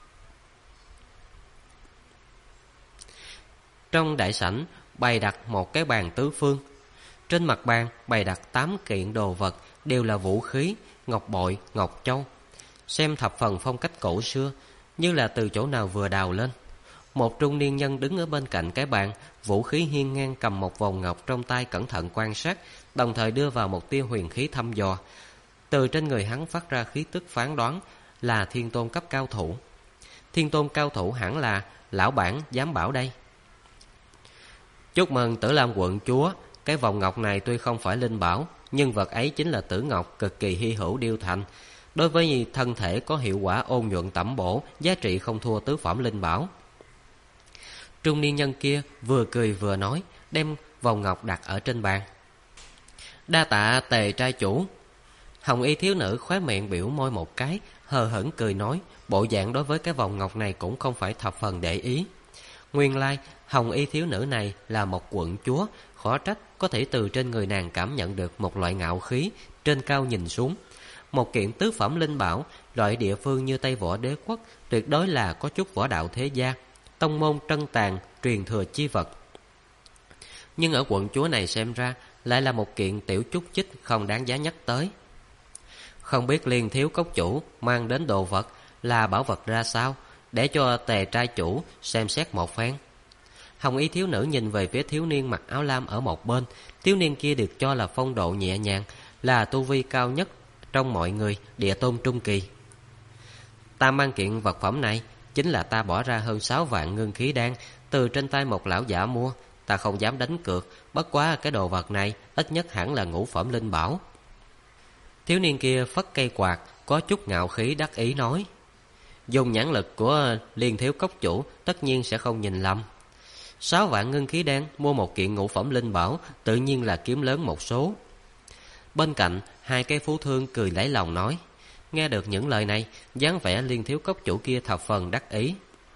Trong đại sảnh bày đặt một cái bàn tứ phương. Trên mặt bàn bày đặt 8 kiện đồ vật, đều là vũ khí, ngọc bội, ngọc châu. Xem thập phần phong cách cổ xưa, như là từ chỗ nào vừa đào lên. Một trung niên nhân đứng ở bên cạnh cái bàn, vũ khí hiên ngang, cầm một vòng ngọc trong tay cẩn thận quan sát, đồng thời đưa vào một tia huyền khí thăm dò. Từ trên người hắn phát ra khí tức phán đoán là thiên tôn cấp cao thủ. Thiên tôn cao thủ hẳn là lão bản giám bảo đây. Chúc mừng Tử Lam quận chúa, cái vòng ngọc này tuy không phải linh bảo, nhưng vật ấy chính là tử ngọc cực kỳ hy hữu điêu thành. Đối với thân thể có hiệu quả ôn nhuận tẩm bổ, giá trị không thua tứ phẩm linh bảo. Trung niên nhân kia vừa cười vừa nói, đem vòng ngọc đặt ở trên bàn. Đa tạ Tề trai chủ. Hồng y thiếu nữ khóe miệng biểu môi một cái, hờ hững cười nói, bộ dạng đối với cái vòng ngọc này cũng không phải thập phần để ý. Nguyên lai hồng y thiếu nữ này là một quận chúa, khó trách có thể từ trên người nàng cảm nhận được một loại ngạo khí, trên cao nhìn xuống. Một kiện tứ phẩm linh bảo, loại địa phương như Tây Võ Đế quốc, tuyệt đối là có chút võ đạo thế gia, tông môn trân tàn, truyền thừa chi vật. Nhưng ở quận chúa này xem ra, lại là một kiện tiểu chút chích không đáng giá nhắc tới. Không biết Liên thiếu cốc chủ mang đến đồ vật là bảo vật ra sao, để cho Tề trai chủ xem xét một phen. Hồng y thiếu nữ nhìn về phía thiếu niên mặc áo lam ở một bên. Thiếu niên kia được cho là phong độ nhẹ nhàng, là tu vi cao nhất trong mọi người, địa tôn trung kỳ. Ta mang kiện vật phẩm này, chính là ta bỏ ra hơn 6 vạn ngưng khí đan từ trên tay một lão giả mua. Ta không dám đánh cược, bất quá cái đồ vật này ít nhất hẳn là ngũ phẩm linh bảo. Thiếu niên kia phất cây quạt, có chút ngạo khí đắc ý nói, dùng nhãn lực của Liên thiếu cốc chủ tất nhiên sẽ không nhìn lầm. 6 vạn ngưng khí đan mua một kiện ngũ phẩm linh bảo, tự nhiên là kiếm lớn một số. Bên cạnh hai cái phú thương cười lấy lòng nói. Nghe được những lời này, dáng vẻ Liên thiếu cốc chủ kia thập phần đắc ý.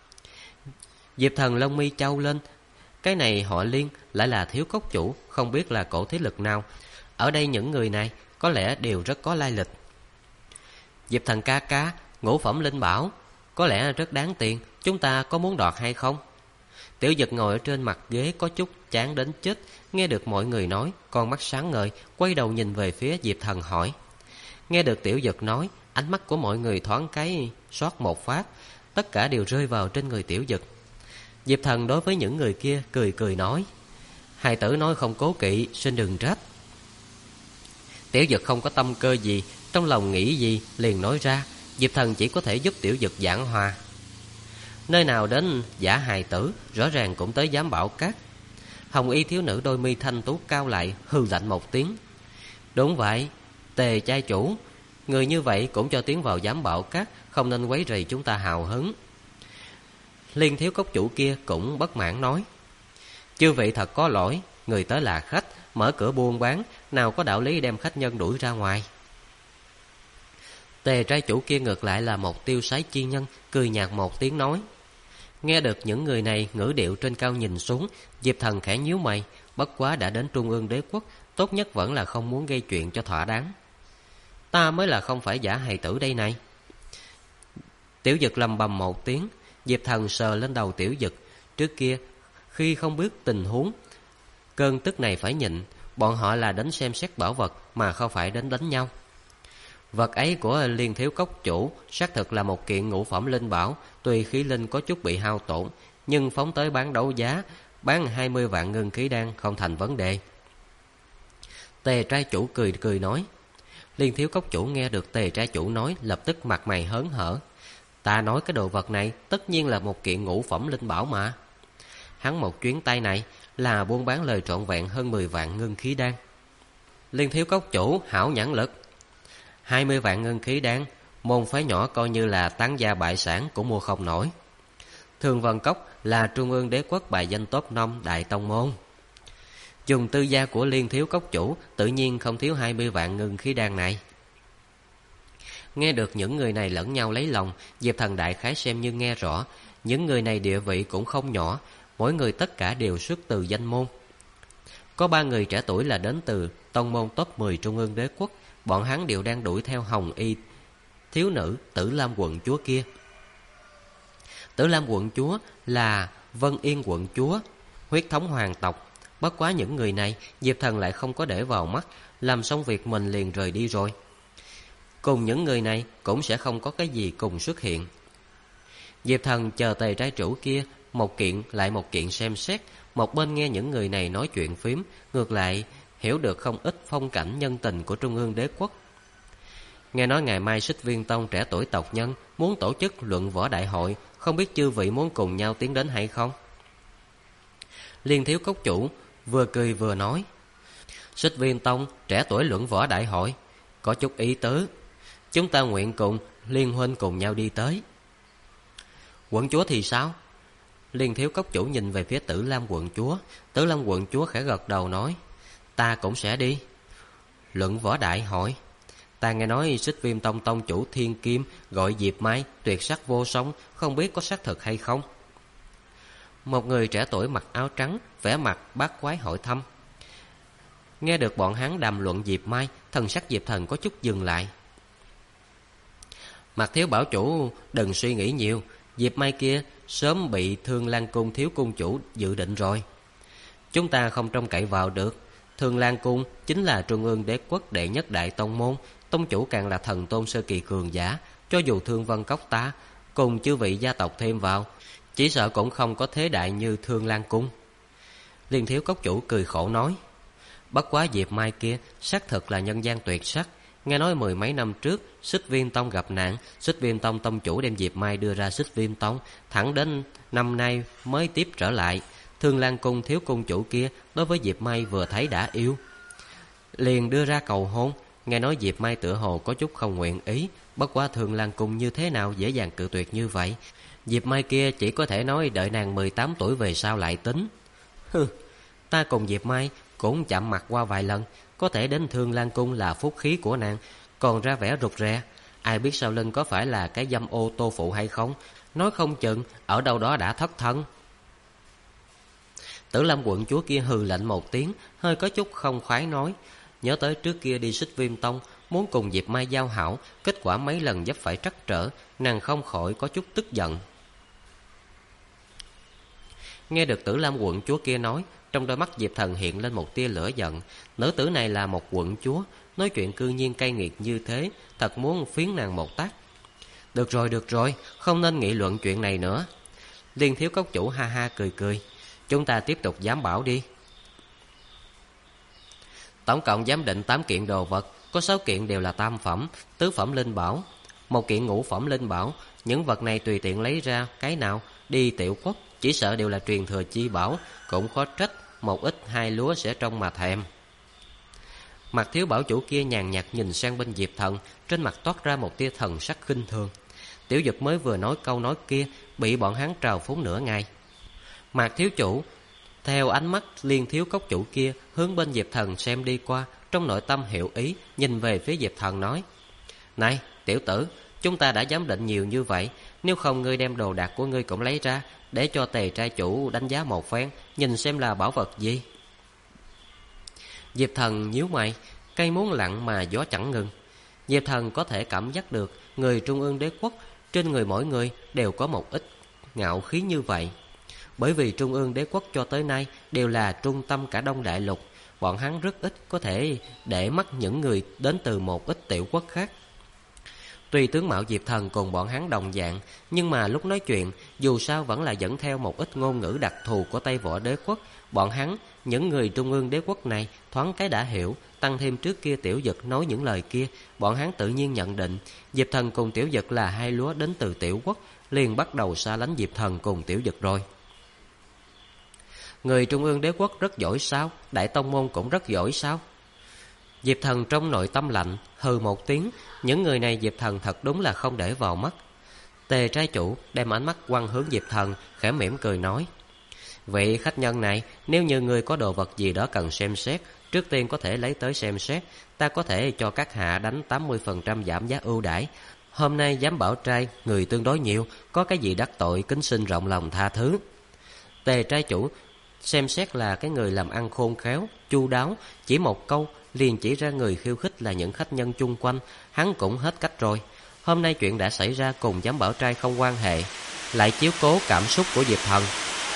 Diệp Thần lông mi chau lên, cái này họ Liên lại là thiếu cốc chủ, không biết là cổ thế lực nào. Ở đây những người này có lẽ đều rất có lai lịch. Diệp Thần ca ca, ngũ phẩm linh bảo có lẽ rất đáng tiền, chúng ta có muốn đoạt hay không? Tiểu Dực ngồi ở trên mặt ghế có chút chán đến chết, nghe được mọi người nói, con mắt sáng ngời, quay đầu nhìn về phía Diệp Thần hỏi. Nghe được Tiểu Dực nói, ánh mắt của mọi người thoáng cái xót một phát, tất cả đều rơi vào trên người Tiểu Dực. Diệp Thần đối với những người kia cười cười nói, hài tử nói không cố kỵ, xin đừng trách. Tiểu Dực không có tâm cơ gì, trong lòng nghĩ gì liền nói ra. Diệp Thần chỉ có thể giúp Tiểu Dực giảng hòa. Nơi nào đến giả hài tử, rõ ràng cũng tới giám bảo các. Hồng y thiếu nữ đôi mi thanh tú cao lại, hừ lạnh một tiếng. Đúng vậy, Tề trai chủ, người như vậy cũng cho tiến vào giám bảo các, không nên quấy rầy chúng ta hào hứng. Liên thiếu cốc chủ kia cũng bất mãn nói, chư vị thật có lỗi, người tới là khách, mở cửa buôn bán, nào có đạo lý đem khách nhân đuổi ra ngoài. Tề trai chủ kia ngược lại là một tiêu sái chi nhân, cười nhạt một tiếng nói. Nghe được những người này ngữ điệu trên cao nhìn xuống, Diệp Thần khẽ nhíu mày, bất quá đã đến Trung ương đế quốc, tốt nhất vẫn là không muốn gây chuyện cho thỏa đáng. Ta mới là không phải giả hài tử đây này. Tiểu Dực lầm bầm một tiếng. Diệp Thần sờ lên đầu Tiểu Dực. Trước kia khi không biết tình huống, cơn tức này phải nhịn. Bọn họ là đến xem xét bảo vật, mà không phải đến đánh nhau. Vật ấy của Liên thiếu cốc chủ xác thực là một kiện ngũ phẩm linh bảo. Tuy khí linh có chút bị hao tổn, nhưng phóng tới bán đấu giá, bán 20 vạn ngưng khí đan không thành vấn đề. Tề trai chủ cười cười nói. Liên thiếu cốc chủ nghe được Tề trai chủ nói, lập tức mặt mày hớn hở. Ta nói cái đồ vật này tất nhiên là một kiện ngũ phẩm linh bảo mà. Hắn một chuyến tay này là buôn bán lời trọn vẹn hơn 10 vạn ngưng khí đan. Liên thiếu cốc chủ hảo nhãn lực. 20 vạn ngân khí đan, môn phái nhỏ coi như là tán gia bại sản cũng mua không nổi. Thường Vân Cốc là trung ương đế quốc bài danh top 5 đại tông môn. Dùng tư gia của Liên thiếu cốc chủ, tự nhiên không thiếu 20 vạn ngân khí đan này. Nghe được những người này lẫn nhau lấy lòng, Diệp Thần đại khái xem như nghe rõ. Những người này địa vị cũng không nhỏ, mỗi người tất cả đều xuất từ danh môn. Có 3 người trẻ tuổi là đến từ tông môn top 10 Trung ương Đế quốc. Bọn hắn đều đang đuổi theo hồng y thiếu nữ Tử Lam quận chúa kia. Tử Lam quận chúa là Vân Yên quận chúa, huyết thống hoàng tộc. Bất quá những người này Diệp Thần lại không có để vào mắt, làm xong việc mình liền rời đi rồi. Cùng những người này cũng sẽ không có cái gì cùng xuất hiện. Diệp Thần chờ Tề trai chủ kia một kiện lại một kiện xem xét, một bên nghe những người này nói chuyện phím, ngược lại hiểu được không ít phong cảnh nhân tình của Trung ương Đế quốc. Nghe nói ngày mai Xích Viên Tông trẻ tuổi tộc nhân muốn tổ chức luận võ đại hội, không biết chư vị muốn cùng nhau tiến đến hay không? Liên Thiếu cốc chủ vừa cười vừa nói, Xích Viên Tông trẻ tuổi luận võ đại hội có chút ý tứ, chúng ta nguyện cùng Liên huynh cùng nhau đi tới. Quận chúa thì sao? Liên Thiếu cốc chủ nhìn về phía Tử Lam quận chúa. Tử Lam quận chúa khẽ gật đầu nói, ta cũng sẽ đi. Luận võ đại hội? Ta nghe nói Xích Viêm Tông tông chủ Thiên Kim gọi Diệp Mai tuyệt sắc vô song, không biết có xác thực hay không? Một người trẻ tuổi mặc áo trắng, vẻ mặt bát quái hỏi thăm. Nghe được bọn hắn đàm luận Diệp Mai, thần sắc Diệp Thần có chút dừng lại. Mặt Thiếu bảo chủ đừng suy nghĩ nhiều, Diệp Mai kia sớm bị Thương Lan Cung thiếu cung chủ dự định rồi. Chúng ta không trông cậy vào được. Thương Lan Cung chính là Trung ương Đế quốc đệ nhất đại tông môn, tông chủ càng là thần tôn sơ kỳ cường giả. Cho dù Thương Vân Cốc ta cùng chư vị gia tộc thêm vào, chỉ sợ cũng không có thế đại như Thương Lan Cung. Liên Thiếu cốc chủ cười khổ nói, bất quá Diệp Mai kia xác thực là nhân gian tuyệt sắc. Nghe nói 10 mấy năm trước Xích Viêm Tông gặp nạn, Xích Viêm Tông tông chủ đem Diệp Mai đưa ra Xích Viêm Tông, thẳng đến năm nay mới tiếp trở lại. Thương Lan Cung thiếu cung chủ kia đối với Diệp Mai vừa thấy đã yêu, liền đưa ra cầu hôn. Nghe nói Diệp Mai tựa hồ có chút không nguyện ý, bất quá Thương Lan Cung như thế nào dễ dàng cự tuyệt như vậy. Diệp Mai kia chỉ có thể nói đợi nàng 18 tuổi về sau lại tính. Ta cùng Diệp Mai cũng chạm mặt qua vài lần, có thể đến Thương Lan Cung là phúc khí của nàng, còn ra vẻ rụt rè. Ai biết sau lưng có phải là cái dâm ô tô phụ hay không, nói không chừng ở đâu đó đã thất thân. Tử Lam quận chúa kia hừ lạnh một tiếng, hơi có chút không khoái nói, nhớ tới trước kia đi Xích Viêm Tông muốn cùng Diệp Mai giao hảo, kết quả mấy lần vấp phải trắc trở, nàng không khỏi có chút tức giận. Nghe được Tử Lam quận chúa kia nói, trong đôi mắt Diệp Thần hiện lên một tia lửa giận. Nữ tử này là một quận chúa, nói chuyện cư nhiên cay nghiệt như thế, thật muốn phiến nàng một tát. Được rồi, không nên nghị luận chuyện này nữa. Liên Thiếu cốc chủ ha ha cười cười, chúng ta tiếp tục giám bảo đi. Tổng cộng giám định 8 kiện đồ vật, có 6 kiện đều là tam phẩm, tứ phẩm linh bảo, 1 kiện ngũ phẩm linh bảo. Những vật này tùy tiện lấy ra cái nào đi Tiểu Quốc chỉ sợ đều là truyền thừa chi bảo, cũng khó trách một ít hai lúa sẽ trông mà thèm. Mặt Thiếu bảo chủ kia nhàn nhạt nhìn sang bên Diệp Thần, trên mặt toát ra một tia thần sắc khinh thường. Tiểu Dực mới vừa nói câu nói kia, bị bọn hắn trào phúng nửa ngày. Mạc thiếu chủ theo ánh mắt Liên Thiếu cốc chủ kia hướng bên Diệp Thần xem đi qua, trong nội tâm hiểu ý, nhìn về phía Diệp Thần nói, này tiểu tử, chúng ta đã giám định nhiều như vậy, nếu không ngươi đem đồ đạc của ngươi cũng lấy ra, để cho Tề trai chủ đánh giá một phen, nhìn xem là bảo vật gì. Diệp Thần nhíu mày, cây muốn lặng mà gió chẳng ngừng. Diệp Thần có thể cảm giác được người Trung ương Đế quốc trên người mỗi người đều có một ít ngạo khí như vậy. Bởi vì Trung ương Đế quốc cho tới nay đều là trung tâm cả Đông Đại Lục, bọn hắn rất ít có thể để mắt những người đến từ một ít tiểu quốc khác. Tuy tướng mạo Diệp Thần cùng bọn hắn đồng dạng, nhưng mà lúc nói chuyện dù sao vẫn là dẫn theo một ít ngôn ngữ đặc thù của Tây Võ Đế quốc. Bọn hắn, những người Trung ương Đế quốc này thoáng cái đã hiểu, tăng thêm trước kia Tiểu Dực nói những lời kia, bọn hắn tự nhiên nhận định Diệp Thần cùng Tiểu Dực là hai lúa đến từ Tiểu quốc, liền bắt đầu xa lánh Diệp Thần cùng Tiểu Dực rồi. Người Trung ương Đế quốc rất giỏi sao? Đại tông môn cũng rất giỏi sao? Diệp Thần trong nội tâm lạnh, hừ một tiếng. Những người này Diệp Thần thật đúng là không để vào mắt. Tề trai chủ đem ánh mắt quăng hướng Diệp Thần, khẽ mỉm cười nói, vị khách nhân này, nếu như người có đồ vật gì đó cần xem xét, trước tiên có thể lấy tới xem xét. Ta có thể cho các hạ đánh 80% giảm giá ưu đãi, Hôm nay giám bảo trai người tương đối nhiều, có cái gì đắc tội kính xin rộng lòng tha thứ. Tề trai chủ xem xét là cái người làm ăn khôn khéo, chu đáo, chỉ một câu liền chỉ ra người khiêu khích là những khách nhân chung quanh, hắn cũng hết cách rồi. Hôm nay chuyện đã xảy ra cùng giám bảo trai không quan hệ, lại chiếu cố cảm xúc của Diệp Thần.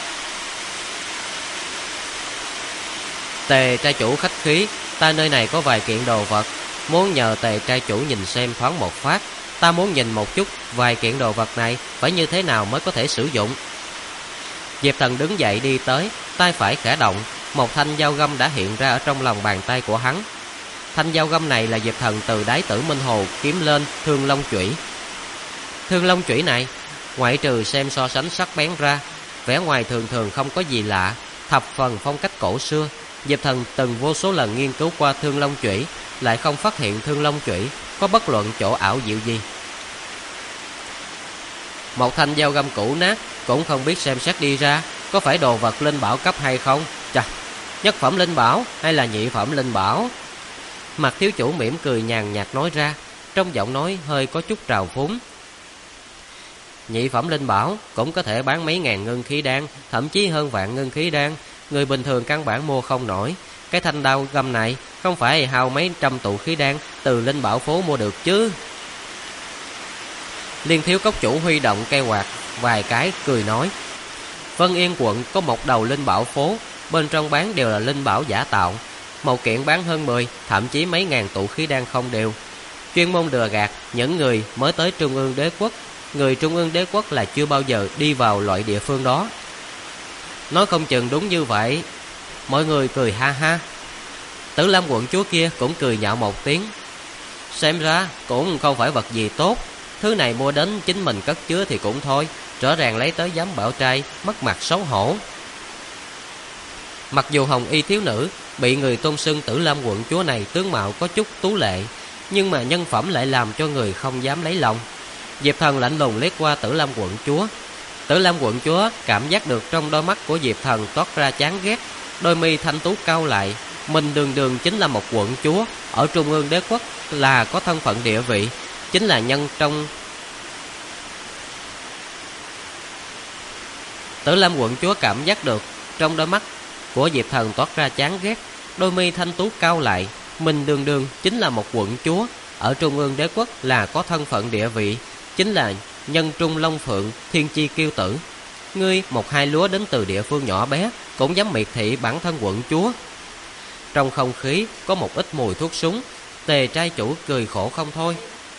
Tề trai chủ khách khí, ta nơi này có vài kiện đồ vật, muốn nhờ Tề trai chủ nhìn xem thoáng một phát. Ta muốn nhìn một chút vài kiện đồ vật này phải như thế nào mới có thể sử dụng. Diệp Thần đứng dậy đi tới, tay phải khẽ động, một thanh dao găm đã hiện ra ở trong lòng bàn tay của hắn. Thanh dao găm này là Diệp Thần từ đáy Tử Minh Hồ kiếm lên Thương Long Chủy. Thương Long Chủy này, ngoại trừ xem so sánh sắc bén ra, vẻ ngoài thường thường không có gì lạ, thập phần phong cách cổ xưa. Diệp Thần từng vô số lần nghiên cứu qua Thương Long Chủy, lại không phát hiện Thương Long Chủy có bất luận chỗ ảo diệu gì. Một thanh dao găm cũ nát, cũng không biết xem xét đi ra có phải đồ vật linh bảo cấp hay không. Chà, nhất phẩm linh bảo hay là nhị phẩm linh bảo? Mặt thiếu chủ mỉm cười nhàn nhạt nói ra, trong giọng nói hơi có chút trào phúng. Nhị phẩm linh bảo cũng có thể bán mấy ngàn ngân khí đan, thậm chí hơn vạn ngân khí đan, người bình thường căn bản mua không nổi. Cái thanh đao găm này không phải hao mấy trăm tụ khí đan từ linh bảo phố mua được chứ. Liên thiếu cốc chủ huy động cây quạt vài cái cười nói, Vân Yên quận có một đầu linh bảo phố, bên trong bán đều là linh bảo giả tạo, một kiện bán hơn 10, thậm chí mấy ngàn tụ khí đan không đều. Chuyên môn lừa gạt những người mới tới Trung ương đế quốc. Người Trung ương đế quốc là chưa bao giờ đi vào loại địa phương đó. Nói không chừng đúng như vậy. Mọi người cười ha ha. Tử Lâm quận chúa kia cũng cười nhạo một tiếng. Xem ra cũng không phải vật gì tốt, thứ này mua đến chính mình cất chứa thì cũng thôi, rõ ràng lấy tới giám bảo trai, mất mặt xấu hổ. Mặc dù hồng y thiếu nữ bị người tôn xưng Tử Lâm quận chúa này tướng mạo có chút tú lệ, nhưng mà nhân phẩm lại làm cho người không dám lấy lòng. Diệp Thần lạnh lùng liếc qua Tử Lâm quận chúa. Tử Lâm quận chúa cảm giác được trong đôi mắt của Diệp Thần toát ra chán ghét, đôi mi thanh tú cau lại. Mình đường đường chính là một quận chúa ở Trung ương đế quốc, là có thân phận địa vị, chính là nhân trong. Tử Lâm quận chúa cảm giác được trong đôi mắt của Diệp Thần toát ra chán ghét, đôi mi thanh tú cau lại. Mình đường đường chính là một quận chúa ở Trung ương đế quốc, là có thân phận địa vị, chính là nhân trung long phượng, thiên chi kiêu tử. Ngươi một hai lúa đến từ địa phương nhỏ bé cũng dám miệt thị bản thân quận chúa. Trong không khí có một ít mùi thuốc súng. Tề trai chủ cười khổ không thôi.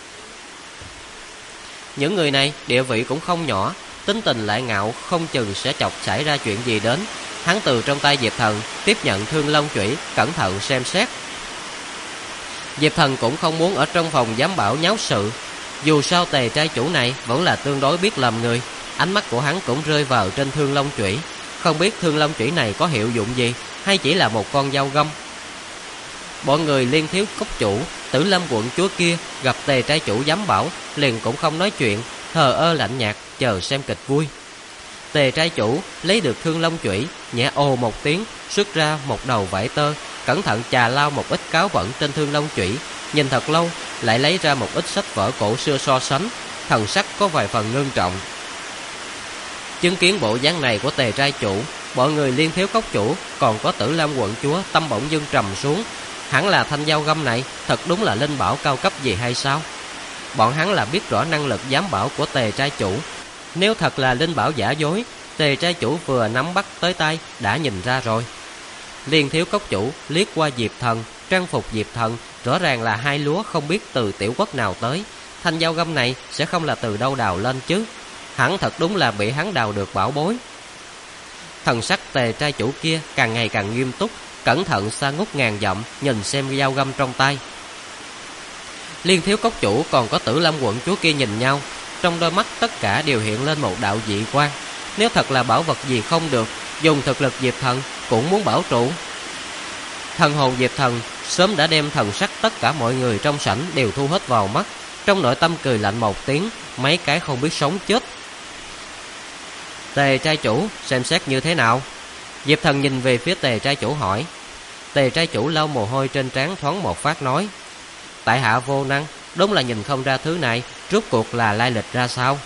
Những người này địa vị cũng không nhỏ, tính tình lại ngạo, không chừng sẽ chọc xảy ra chuyện gì đến. Hắn từ trong tay Diệp Thần tiếp nhận Thương Long Chủy, cẩn thận xem xét. Diệp Thần cũng không muốn ở trong phòng giám bảo nháo sự. Dù sao Tề trai chủ này vẫn là tương đối biết làm người. Ánh mắt của hắn cũng rơi vào trên Thương Long Chủy. Không biết Thương Long Chủy này có hiệu dụng gì, hay chỉ là một con dao găm. Bọn người Liên thiếu cốc chủ, Tử Lâm quận chúa kia gặp Tề trai chủ giám bảo, liền cũng không nói chuyện, thờ ơ lạnh nhạt chờ xem kịch vui. Tề trai chủ lấy được Thương Long Chủy, nhẹ ồ một tiếng, xuất ra một đầu vải tơ, cẩn thận chà lau một ít cáo bẩn trên Thương Long Chủy, nhìn thật lâu, lại lấy ra một ít sách vở cổ xưa so sánh, thần sắc có vài phần ngưng trọng. Chứng kiến bộ dáng này của Tề trai chủ, bọn người Liên thiếu cốc chủ còn có Tử Lâm quận chúa tâm bỗng dưng trầm xuống. Hẳn là thanh dao găm này thật đúng là linh bảo cao cấp gì hay sao? Bọn hắn là biết rõ năng lực giám bảo của Tề trai chủ. Nếu thật là linh bảo giả dối, Tề trai chủ vừa nắm bắt tới tay đã nhìn ra rồi. Liên thiếu cốc chủ liếc qua Diệp Thần, trang phục Diệp Thần rõ ràng là hai lúa không biết từ tiểu quốc nào tới. Thanh dao găm này sẽ không là từ đâu đào lên chứ. Hẳn thật đúng là bị hắn đào được bảo bối. Thần sắc Tề trai chủ kia càng ngày càng nghiêm túc, cẩn thận xa ngút ngàn dặm nhìn xem dao găm trong tay. Liên thiếu cốc chủ còn có Tử Lâm quận chúa kia nhìn nhau, trong đôi mắt tất cả đều hiện lên một đạo dị quang. Nếu thật là bảo vật gì không được, dùng thực lực Diệp Thần cũng muốn bảo trụ. Thần hồn Diệp Thần sớm đã đem thần sắc tất cả mọi người trong sảnh đều thu hết vào mắt, trong nội tâm cười lạnh một tiếng, mấy cái không biết sống chết. Tề trai chủ xem xét như thế nào? Diệp Thần nhìn về phía Tề trai chủ hỏi. Tề trai chủ lau mồ hôi trên trán thoáng một phát nói, tại hạ vô năng, Đúng là nhìn không ra thứ này rốt cuộc là lai lịch ra sao.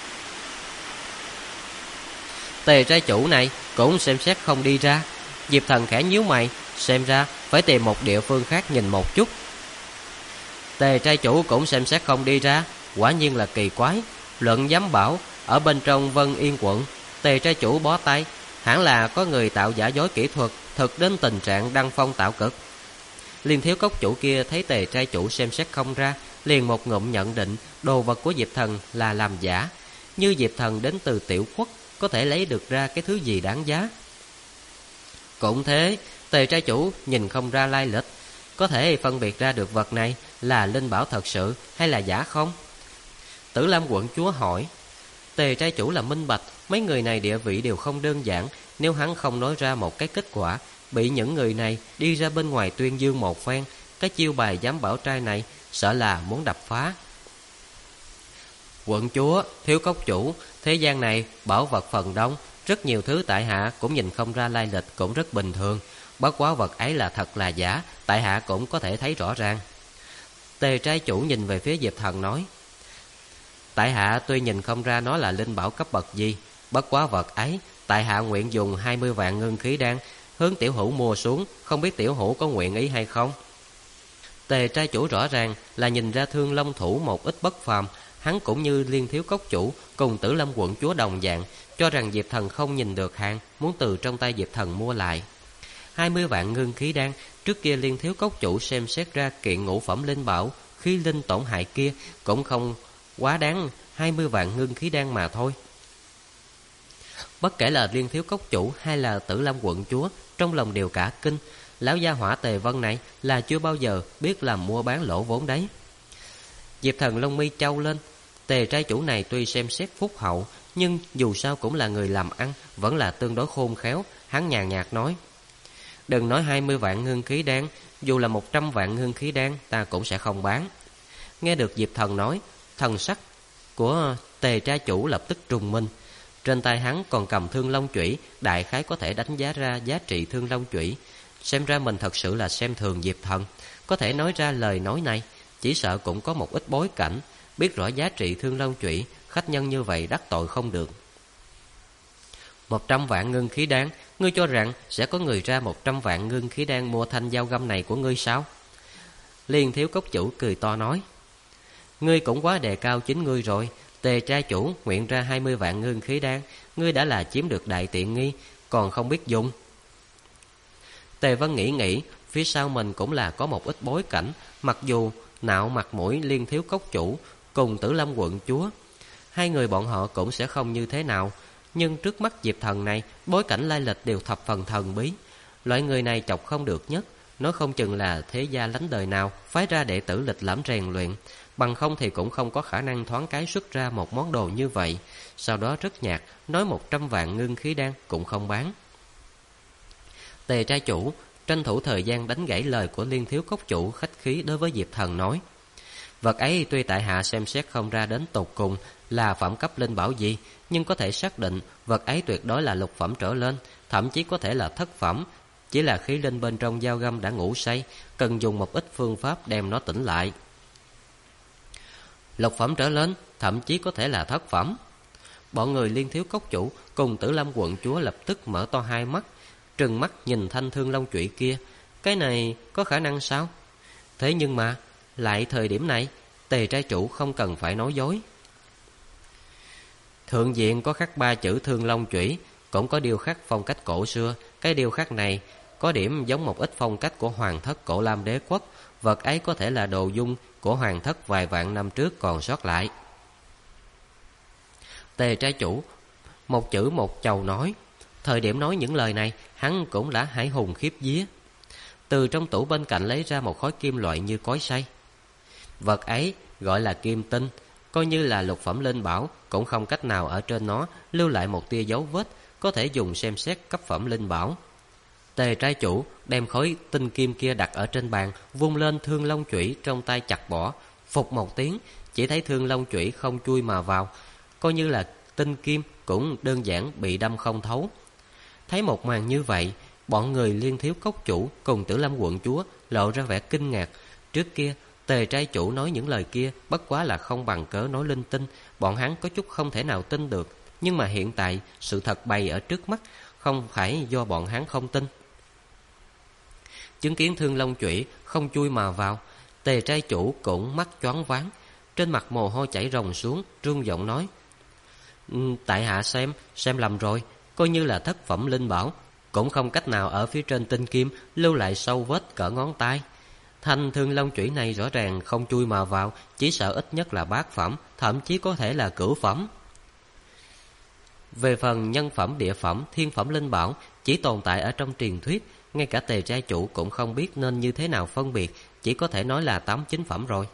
Tề trai chủ này cũng xem xét không đi ra. Diệp Thần khẽ nhíu mày, xem ra phải tìm một địa phương khác nhìn một chút. Tề trai chủ cũng xem xét không đi ra, quả nhiên là kỳ quái. Luận giám bảo, ở bên trong Vân Yên quận, Tề trai chủ bó tay, hẳn là có người tạo giả dối kỹ thuật, thực đến tình trạng đăng phong tạo cực. Liên Thiếu Cốc chủ kia thấy Tề trai chủ xem xét không ra, liền một ngụm nhận định đồ vật của Diệp Thần là làm giả. Như Diệp Thần đến từ Tiểu Quốc, có thể lấy được ra cái thứ gì đáng giá. Cũng thế, Tề trai chủ nhìn không ra lai lịch, có thể phân biệt ra được vật này là linh bảo thật sự hay là giả không? Tử Lam quận chúa hỏi. Tề trai chủ là minh bạch, mấy người này địa vị đều không đơn giản. Nếu hắn không nói ra một cái kết quả, bị những người này đi ra bên ngoài tuyên dương một phen, cái chiêu bài giám bảo trai này sợ là muốn đập phá. Quận chúa, Thiếu Cốc chủ, thế gian này bảo vật phần đông, rất nhiều thứ tại hạ cũng nhìn không ra lai lịch cũng rất bình thường. Bất quá vật ấy là thật là giả, tại hạ cũng có thể thấy rõ ràng. Tề trai chủ nhìn về phía Diệp Thần nói. Tại hạ tuy nhìn không ra nó là linh bảo cấp bậc gì, bất quá vật ấy, tại hạ nguyện dùng 20 vạn ngưng khí đan hướng tiểu hữu mua xuống, không biết tiểu hữu có nguyện ý hay không? Tề trai chủ rõ ràng là nhìn ra Thương Long thủ một ít bất phàm, hắn cũng như Liên Thiếu Cốc chủ cùng Tử Lâm quận chúa đồng dạng, cho rằng Diệp Thần không nhìn được hàng, muốn từ trong tay Diệp Thần mua lại. 20 vạn ngưng khí đan, trước kia Liên Thiếu Cốc chủ xem xét ra kiện ngũ phẩm linh bảo, khí linh tổn hại kia cũng không quá đáng 20 vạn ngưng khí đan mà thôi. Bất kể là Liên Thiếu Cốc chủ hay là Tử Lâm quận chúa, trong lòng đều cả kinh. Lão gia hỏa Tề Vân này là chưa bao giờ biết làm mua bán lỗ vốn đấy. Diệp Thần lông mi chau lên. Tề trai chủ này tuy xem xét phúc hậu, nhưng dù sao cũng là người làm ăn, vẫn là tương đối khôn khéo. Hắn nhàn nhạt nói. Đừng nói 20 vạn ngưng khí đan, dù là 100 vạn ngưng khí đan ta cũng sẽ không bán. Nghe được Diệp Thần nói, thần sắc của Tề trai chủ lập tức trùng minh. Trên tay hắn còn cầm Thương Long chủy, đại khái có thể đánh giá ra giá trị Thương Long chủy. Xem ra mình thật sự là xem thường Diệp Thần, có thể nói ra lời nói này, chỉ sợ cũng có một ít bối cảnh, biết rõ giá trị Thương Long chủy, khách nhân như vậy đắc tội không được. 100 vạn ngưng khí đan, ngươi cho rằng sẽ có người ra 100 vạn ngưng khí đan mua thanh dao găm này của ngươi sao? Liên Thiếu Cốc chủ cười to nói. Ngươi cũng quá đề cao chính ngươi rồi. Tề trai chủ nguyện ra 20 vạn ngưng khí đan, ngươi đã là chiếm được đại tiện nghi, còn không biết dùng. Tề Vân nghĩ, phía sau mình cũng là có một ít bối cảnh, mặc dù nạo mặt mũi Liên Thiếu Cốc chủ cùng Tử Lâm quận chúa, hai người bọn họ cũng sẽ không như thế nào, nhưng trước mắt Diệp Thần này, bối cảnh lai lịch đều thập phần thần bí. Loại người này chọc không được nhất, nói không chừng là thế gia lánh đời nào phái ra đệ tử lịch lãm rèn luyện, bằng không thì cũng không có khả năng thoáng cái xuất ra một món đồ như vậy. Sau đó rất nhạt, nói 100 vạn ngưng khí đan cũng không bán. Tề trai chủ tranh thủ thời gian đánh gãy lời của Liên Thiếu Cốc chủ khách khí đối với Diệp Thần nói. Vật ấy tuy tại hạ xem xét không ra đến tột cùng là phẩm cấp linh bảo gì, nhưng có thể xác định vật ấy tuyệt đối là lục phẩm trở lên, thậm chí có thể là thất phẩm. Chỉ là khí linh bên trong dao găm đã ngủ say, cần dùng một ít phương pháp đem nó tỉnh lại. Lục phẩm trở lên, thậm chí có thể là thất phẩm. Bọn người Liên Thiếu Cốc chủ cùng Tử Lâm quận chúa lập tức mở to hai mắt, trừng mắt nhìn thanh Thương Long chủy kia. Cái này có khả năng sao? Thế nhưng mà lại thời điểm này, Tề trai chủ không cần phải nói dối. Thượng diện có khắc 3 chữ Thương Long chủy, cũng có điêu khắc phong cách cổ xưa. Cái điêu khắc này có điểm giống một ít phong cách của hoàng thất Cổ Lam đế quốc. Vật ấy có thể là đồ dung của hoàng thất vài vạn năm trước còn sót lại. Tề trai chủ một chữ một chầu nói. Thời điểm nói những lời này, hắn cũng đã hãi hùng khiếp vía. Từ trong tủ bên cạnh lấy ra một khối kim loại như cối xay. Vật ấy gọi là kim tinh, coi như là lục phẩm linh bảo, cũng không cách nào ở trên nó lưu lại một tia dấu vết, có thể dùng xem xét cấp phẩm linh bảo. Tề trai chủ đem khối tinh kim kia đặt ở trên bàn, vung lên Thương Long chủy trong tay chặt bỏ, phụt một tiếng, chỉ thấy Thương Long chủy không chui mà vào, coi như là tinh kim cũng đơn giản bị đâm không thấu. Thấy một màn như vậy, bọn người Liên Thiếu Cốc chủ cùng Tử Lâm quận chúa lộ ra vẻ kinh ngạc. Trước kia Tề trai chủ nói những lời kia bất quá là không bằng cớ nói linh tinh, bọn hắn có chút không thể nào tin được. Nhưng mà hiện tại sự thật bày ở trước mắt, không phải do bọn hắn không tin. Chứng kiến Thương Long Chủy không chui mà vào, Tề trai chủ cũng mắt choáng váng, trên mặt mồ hôi chảy ròng xuống, run giọng nói: tại hạ xem lầm rồi, coi như là thất phẩm linh bảo, cũng không cách nào ở phía trên tinh kim lưu lại sâu vết cỡ ngón tay. Thanh Thương Long Chủy này rõ ràng không chui mà vào, chỉ sợ ít nhất là bát phẩm, thậm chí có thể là cửu phẩm. Về phần nhân phẩm, địa phẩm, thiên phẩm linh bảo chỉ tồn tại ở trong truyền thuyết, ngay cả Tề trai chủ cũng không biết nên như thế nào phân biệt, chỉ có thể nói là 8-9 phẩm rồi.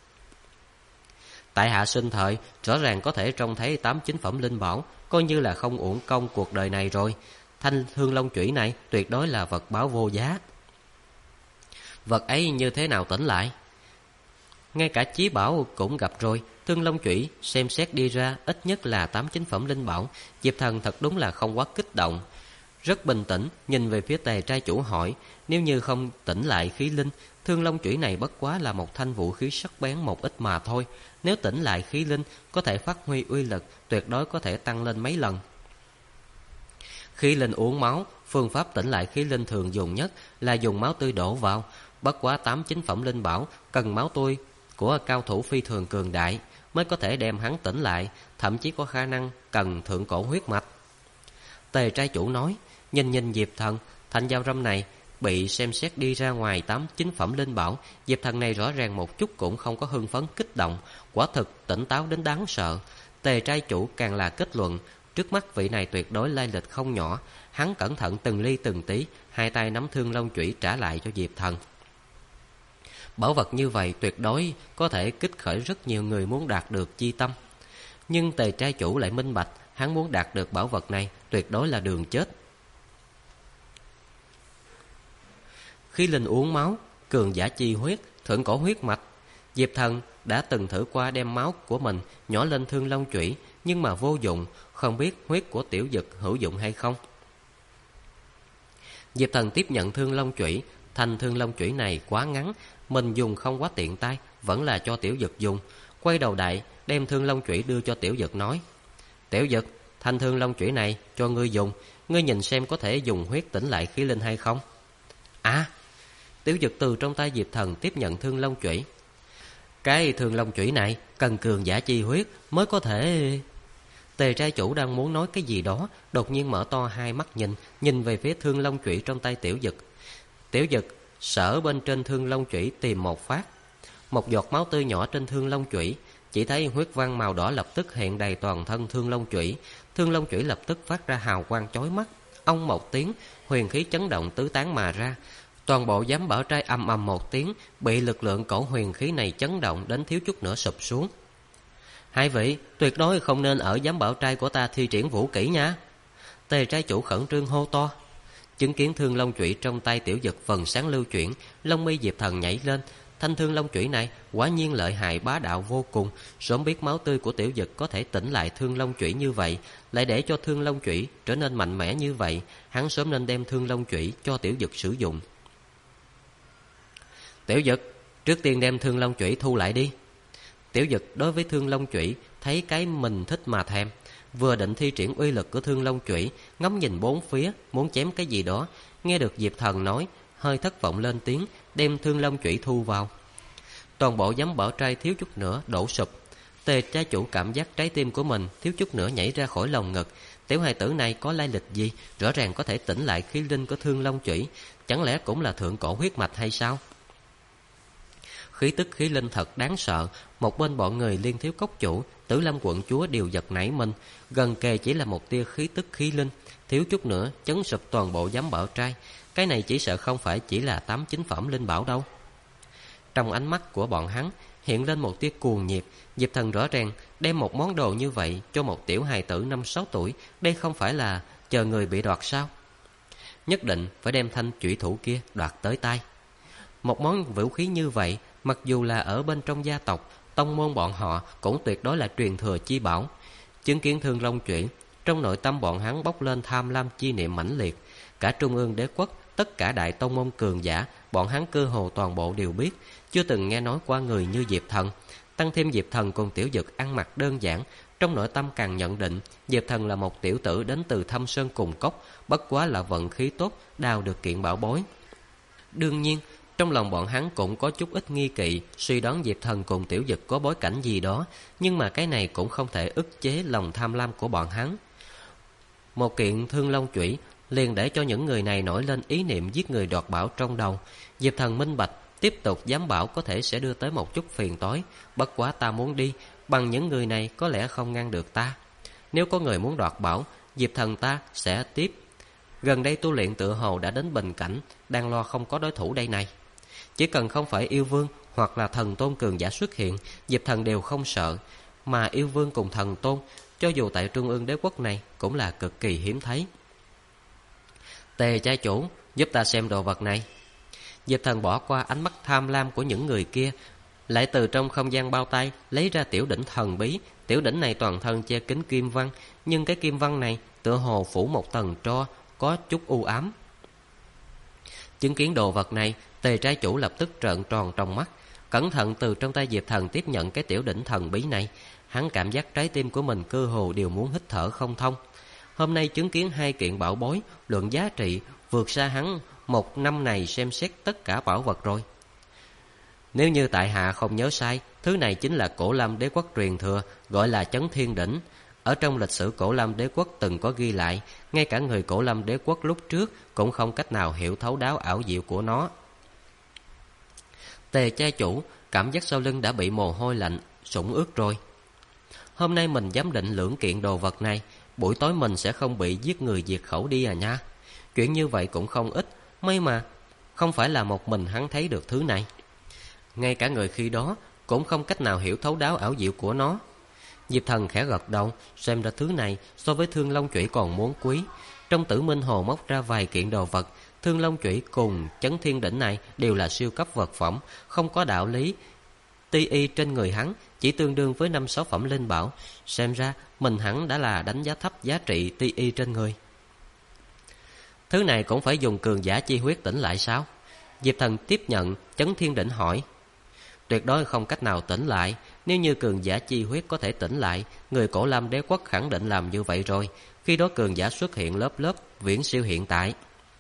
Tại hạ sinh thời rõ ràng có thể trông thấy 8-9 phẩm linh bảo, coi như là không uổng công cuộc đời này rồi. Thanh Thương Long Chủy này tuyệt đối là vật báo vô giá. Vật ấy như thế nào tỉnh lại? Ngay cả chí bảo cũng gặp rồi. Thương Long Chủy xem xét đi ra ít nhất là 8-9 phẩm linh bảo. Diệp Thần thật đúng là không quá kích động, rất bình tĩnh nhìn về phía Tề trai chủ hỏi: nếu như không tỉnh lại khí linh, Thương Long Chủy này bất quá là một thanh vũ khí sắc bén một ít mà thôi. Nếu tỉnh lại khí linh, có thể phát huy uy lực, tuyệt đối có thể tăng lên mấy lần. Khí linh uống máu, phương pháp tỉnh lại khí linh thường dùng nhất là dùng máu tươi đổ vào. Bất quá 8-9 phẩm linh bảo cần máu tươi của cao thủ phi thường cường đại mới có thể đem hắn tỉnh lại, thậm chí có khả năng cần thượng cổ huyết mạch. Tề trai chủ nói. Nhìn Diệp Thần, thanh dao râm này bị xem xét đi ra ngoài 8-9 phẩm linh bảo. Diệp Thần này rõ ràng một chút cũng không có hưng phấn kích động, quả thực tỉnh táo đến đáng sợ. Tề trai chủ càng là kết luận, trước mắt vị này tuyệt đối lai lịch không nhỏ. Hắn cẩn thận từng ly từng tí, hai tay nắm Thương Long Chủy trả lại cho Diệp Thần. Bảo vật như vậy tuyệt đối có thể kích khởi rất nhiều người muốn đạt được chi tâm. Nhưng Tề trai chủ lại minh bạch, hắn muốn đạt được bảo vật này tuyệt đối là đường chết. Khí linh uống máu, cường giả chi huyết, thượng cổ huyết mạch. Diệp Thần đã từng thử qua đem máu của mình nhỏ lên Thương Long Chủy, nhưng mà vô dụng, không biết huyết của tiểu dực hữu dụng hay không. Diệp Thần tiếp nhận Thương Long Chủy. Thanh Thương Long Chủy này quá ngắn, mình dùng không quá tiện tay, vẫn là cho tiểu dực dùng. Quay đầu đại đem Thương Long Chủy đưa cho tiểu dực nói: tiểu dực, thanh Thương Long Chủy này cho ngươi dùng, ngươi nhìn xem có thể dùng huyết tỉnh lại khí linh hay không. Tiểu dực từ trong tay Diệp Thần tiếp nhận Thương Long Chủy. Cái Thương Long Chủy này cần cường giả chi huyết mới có thể. Tề trai chủ đang muốn nói cái gì đó, đột nhiên mở to hai mắt nhìn về phía Thương Long Chủy trong tay tiểu dực. Tiểu dực sở bên trên Thương Long Chủy tìm một phát, một giọt máu tươi nhỏ trên Thương Long Chủy, chỉ thấy huyết văn màu đỏ lập tức hiện đầy toàn thân Thương Long Chủy. Thương Long Chủy lập tức phát ra hào quang chói mắt, ông một tiếng, huyền khí chấn động tứ tán mà ra. Toàn bộ giám bảo trai ầm ầm một tiếng, bị lực lượng cổ huyền khí này chấn động đến thiếu chút nữa sụp xuống. Hai vị tuyệt đối không nên ở giám bảo trai của ta thi triển vũ kỹ nha. Tề trai chủ khẩn trương hô to. Chứng kiến Thương Long Chủy trong tay tiểu dực vầng sáng lưu chuyển, lông mi Diệp Thần nhảy lên. Thanh Thương Long Chủy này quả nhiên lợi hại bá đạo vô cùng. Sớm biết máu tươi của tiểu dực có thể tỉnh lại Thương Long Chủy như vậy, lại để cho Thương Long Chủy trở nên mạnh mẽ như vậy, hắn sớm nên đem Thương Long Chủy cho tiểu dực sử dụng. Tiểu dực, trước tiên đem Thương Long Chủy thu lại đi. Tiểu dực đối với Thương Long Chủy thấy cái mình thích mà thèm, vừa định thi triển uy lực của Thương Long Chủy, ngắm nhìn bốn phía muốn chém cái gì đó, nghe được Diệp Thần nói, hơi thất vọng lên tiếng, đem Thương Long Chủy thu vào. Toàn bộ giám bảo trai thiếu chút nữa đổ sụp. Tề trai chủ cảm giác trái tim của mình thiếu chút nữa nhảy ra khỏi lồng ngực. Tiểu hài tử này có lai lịch gì, rõ ràng có thể tỉnh lại khí linh của Thương Long Chủy, chẳng lẽ cũng là thượng cổ huyết mạch hay sao? Khí tức khí linh thật đáng sợ. Một bên bọn người Liên Thiếu Cốc chủ, Tử Lâm quận chúa đều giật nảy mình. Gần kề chỉ là một tia khí tức khí linh, thiếu chút nữa chấn sụp toàn bộ giám bảo trai. Cái này chỉ sợ không phải chỉ là 8-9 phẩm linh bảo đâu. Trong ánh mắt của bọn hắn hiện lên một tia cuồng nhiệt. Diệp Thần rõ ràng đem một món đồ như vậy cho một tiểu hài tử 5-6 tuổi, đây không phải là chờ người bị đoạt sao? Nhất định phải đem thanh chủy thủ kia đoạt tới tay. Một món vũ khí như vậy, mặc dù là ở bên trong gia tộc, tông môn bọn họ cũng tuyệt đối là truyền thừa chi bảo. Chứng kiến Thương Long Chủy, trong nội tâm bọn hắn bốc lên tham lam chi niệm mãnh liệt. Cả Trung ương đế quốc tất cả đại tông môn cường giả, bọn hắn cơ hồ toàn bộ đều biết, chưa từng nghe nói qua người như Diệp Thần. Tăng thêm Diệp Thần cùng Tiểu Dực ăn mặc đơn giản, trong nội tâm càng nhận định Diệp Thần là một tiểu tử đến từ Thâm Sơn cùng cốc, bất quá là vận khí tốt đào được kiện bảo bối. Đương nhiên, trong lòng bọn hắn cũng có chút ít nghi kỵ, suy đoán Diệp Thần cùng Tiểu Dực có bối cảnh gì đó, nhưng mà cái này cũng không thể ức chế lòng tham lam của bọn hắn. Một kiện Thương Long chủy liền để cho những người này nổi lên ý niệm giết người đoạt bảo trong đầu. Diệp Thần minh bạch, tiếp tục giám bảo có thể sẽ đưa tới một chút phiền toái, bất quá ta muốn đi, bằng những người này có lẽ không ngăn được ta. Nếu có người muốn đoạt bảo, Diệp Thần ta sẽ tiếp. Gần đây tu luyện tựa hồ đã đến bình cảnh, đang lo không có đối thủ đây này. Chỉ cần không phải yêu vương hoặc là thần tôn cường giả xuất hiện, Diệp Thần đều không sợ. Mà yêu vương cùng thần tôn, cho dù tại Trung ương đế quốc này, cũng là cực kỳ hiếm thấy. Tề trai chủ, giúp ta xem đồ vật này. Diệp Thần bỏ qua ánh mắt tham lam của những người kia, lại từ trong không gian bao tay lấy ra tiểu đỉnh thần bí. Tiểu đỉnh này toàn thân che kín kim văn, nhưng cái kim văn này tựa hồ phủ một tầng tro, có chút u ám. Chứng kiến đồ vật này, Tề trai chủ lập tức trợn tròn trong mắt, cẩn thận từ trong tay Diệp Thần tiếp nhận cái tiểu đỉnh thần bí này. Hắn cảm giác trái tim của mình cơ hồ đều muốn hít thở không thông. Hôm nay chứng kiến hai kiện bảo bối, luận giá trị vượt xa hắn một năm này xem xét tất cả bảo vật rồi. Nếu như tại hạ không nhớ sai, thứ này chính là Cổ Lam đế quốc truyền thừa, gọi là Chấn Thiên đỉnh. Ở trong lịch sử Cổ Lam đế quốc từng có ghi lại, ngay cả người Cổ Lam đế quốc lúc trước cũng không cách nào hiểu thấu đáo ảo diệu của nó. Tề trai chủ cảm giác sau lưng đã bị mồ hôi lạnh sũng ướt rồi. Hôm nay mình giám định lưỡng kiện đồ vật này, buổi tối mình sẽ không bị giết người diệt khẩu đi à nha. Chuyện như vậy cũng không ít, may mà không phải là một mình hắn thấy được thứ này. Ngay cả người khi đó cũng không cách nào hiểu thấu đáo ảo diệu của nó. Diệp Thần khẽ gật đầu, xem ra thứ này so với Thương Long chủy còn muốn quý. Trong Tử Minh Hồ móc ra vài kiện đồ vật, Thương Long chủy cùng Chấn Thiên đỉnh này đều là siêu cấp vật phẩm, không có đạo lý. Ti y trên người hắn chỉ tương đương với 5-6 phẩm linh bảo, xem ra mình hẳn đã là đánh giá thấp giá trị ti y trên người. Thứ này cũng phải dùng cường giả chi huyết tỉnh lại sao? Diệp Thần tiếp nhận, Chấn Thiên đỉnh hỏi. Tuyệt đối không cách nào tỉnh lại. Nếu như cường giả chi huyết có thể tỉnh lại, người Cổ Lam đế quốc khẳng định làm như vậy rồi. Khi đó cường giả xuất hiện lớp lớp, viễn siêu hiện tại.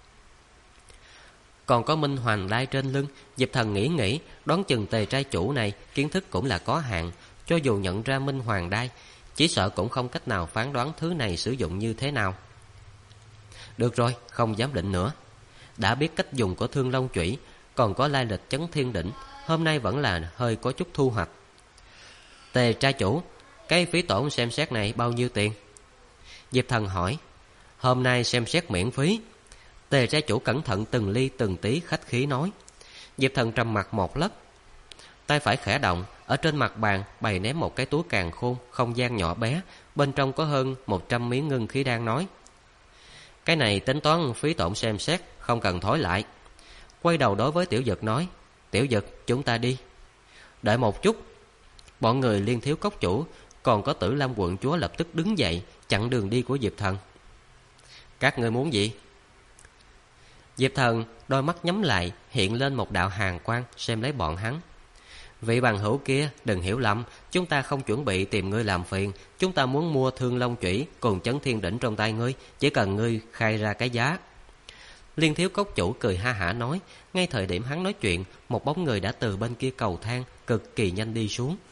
Còn có Minh Hoàng đai trên lưng, Diệp Thần nghĩ đoán chừng Tề trai chủ này kiến thức cũng là có hạn. Cho dù nhận ra Minh Hoàng đai, chỉ sợ cũng không cách nào phán đoán thứ này sử dụng như thế nào. Được rồi, không dám định nữa. Đã biết cách dùng của Thương Long chủy, còn có lai lịch Chấn Thiên đỉnh, hôm nay vẫn là hơi có chút thu hoạch. Tề trai chủ, cái phí tổn xem xét này bao nhiêu tiền? Diệp Thần hỏi. Hôm nay xem xét miễn phí. Tề trai chủ cẩn thận từng ly từng tí khách khí nói. Diệp Thần trầm mặt một lát, tay phải khẽ động, ở trên mặt bàn bày ném một cái túi càn khôn, không gian nhỏ bé, bên trong có hơn 100 miếng ngưng khí đan nói. Cái này tính toán phí tổn xem xét, không cần thối lại. Quay đầu đối với Tiểu Dực nói. Tiểu Dực, chúng ta đi. Đợi một chút. Bọn người Liên Thiếu cốc chủ còn có Tử Lam quận chúa lập tức đứng dậy chặn đường đi của Diệp Thần. Các ngươi muốn gì? Diệp Thần đôi mắt nhắm lại, hiện lên một đạo hàn quang xem lấy bọn hắn. Vị bằng hữu kia, đừng hiểu lầm, chúng ta không chuẩn bị tìm ngươi làm phiền. Chúng ta muốn mua Thương Long chủy cùng Chấn Thiên đỉnh trong tay ngươi, chỉ cần ngươi khai ra cái giá. Liên Thiếu cốc chủ cười ha hả nói. Ngay thời điểm hắn nói chuyện, một bóng người đã từ bên kia cầu thang cực kỳ nhanh đi xuống.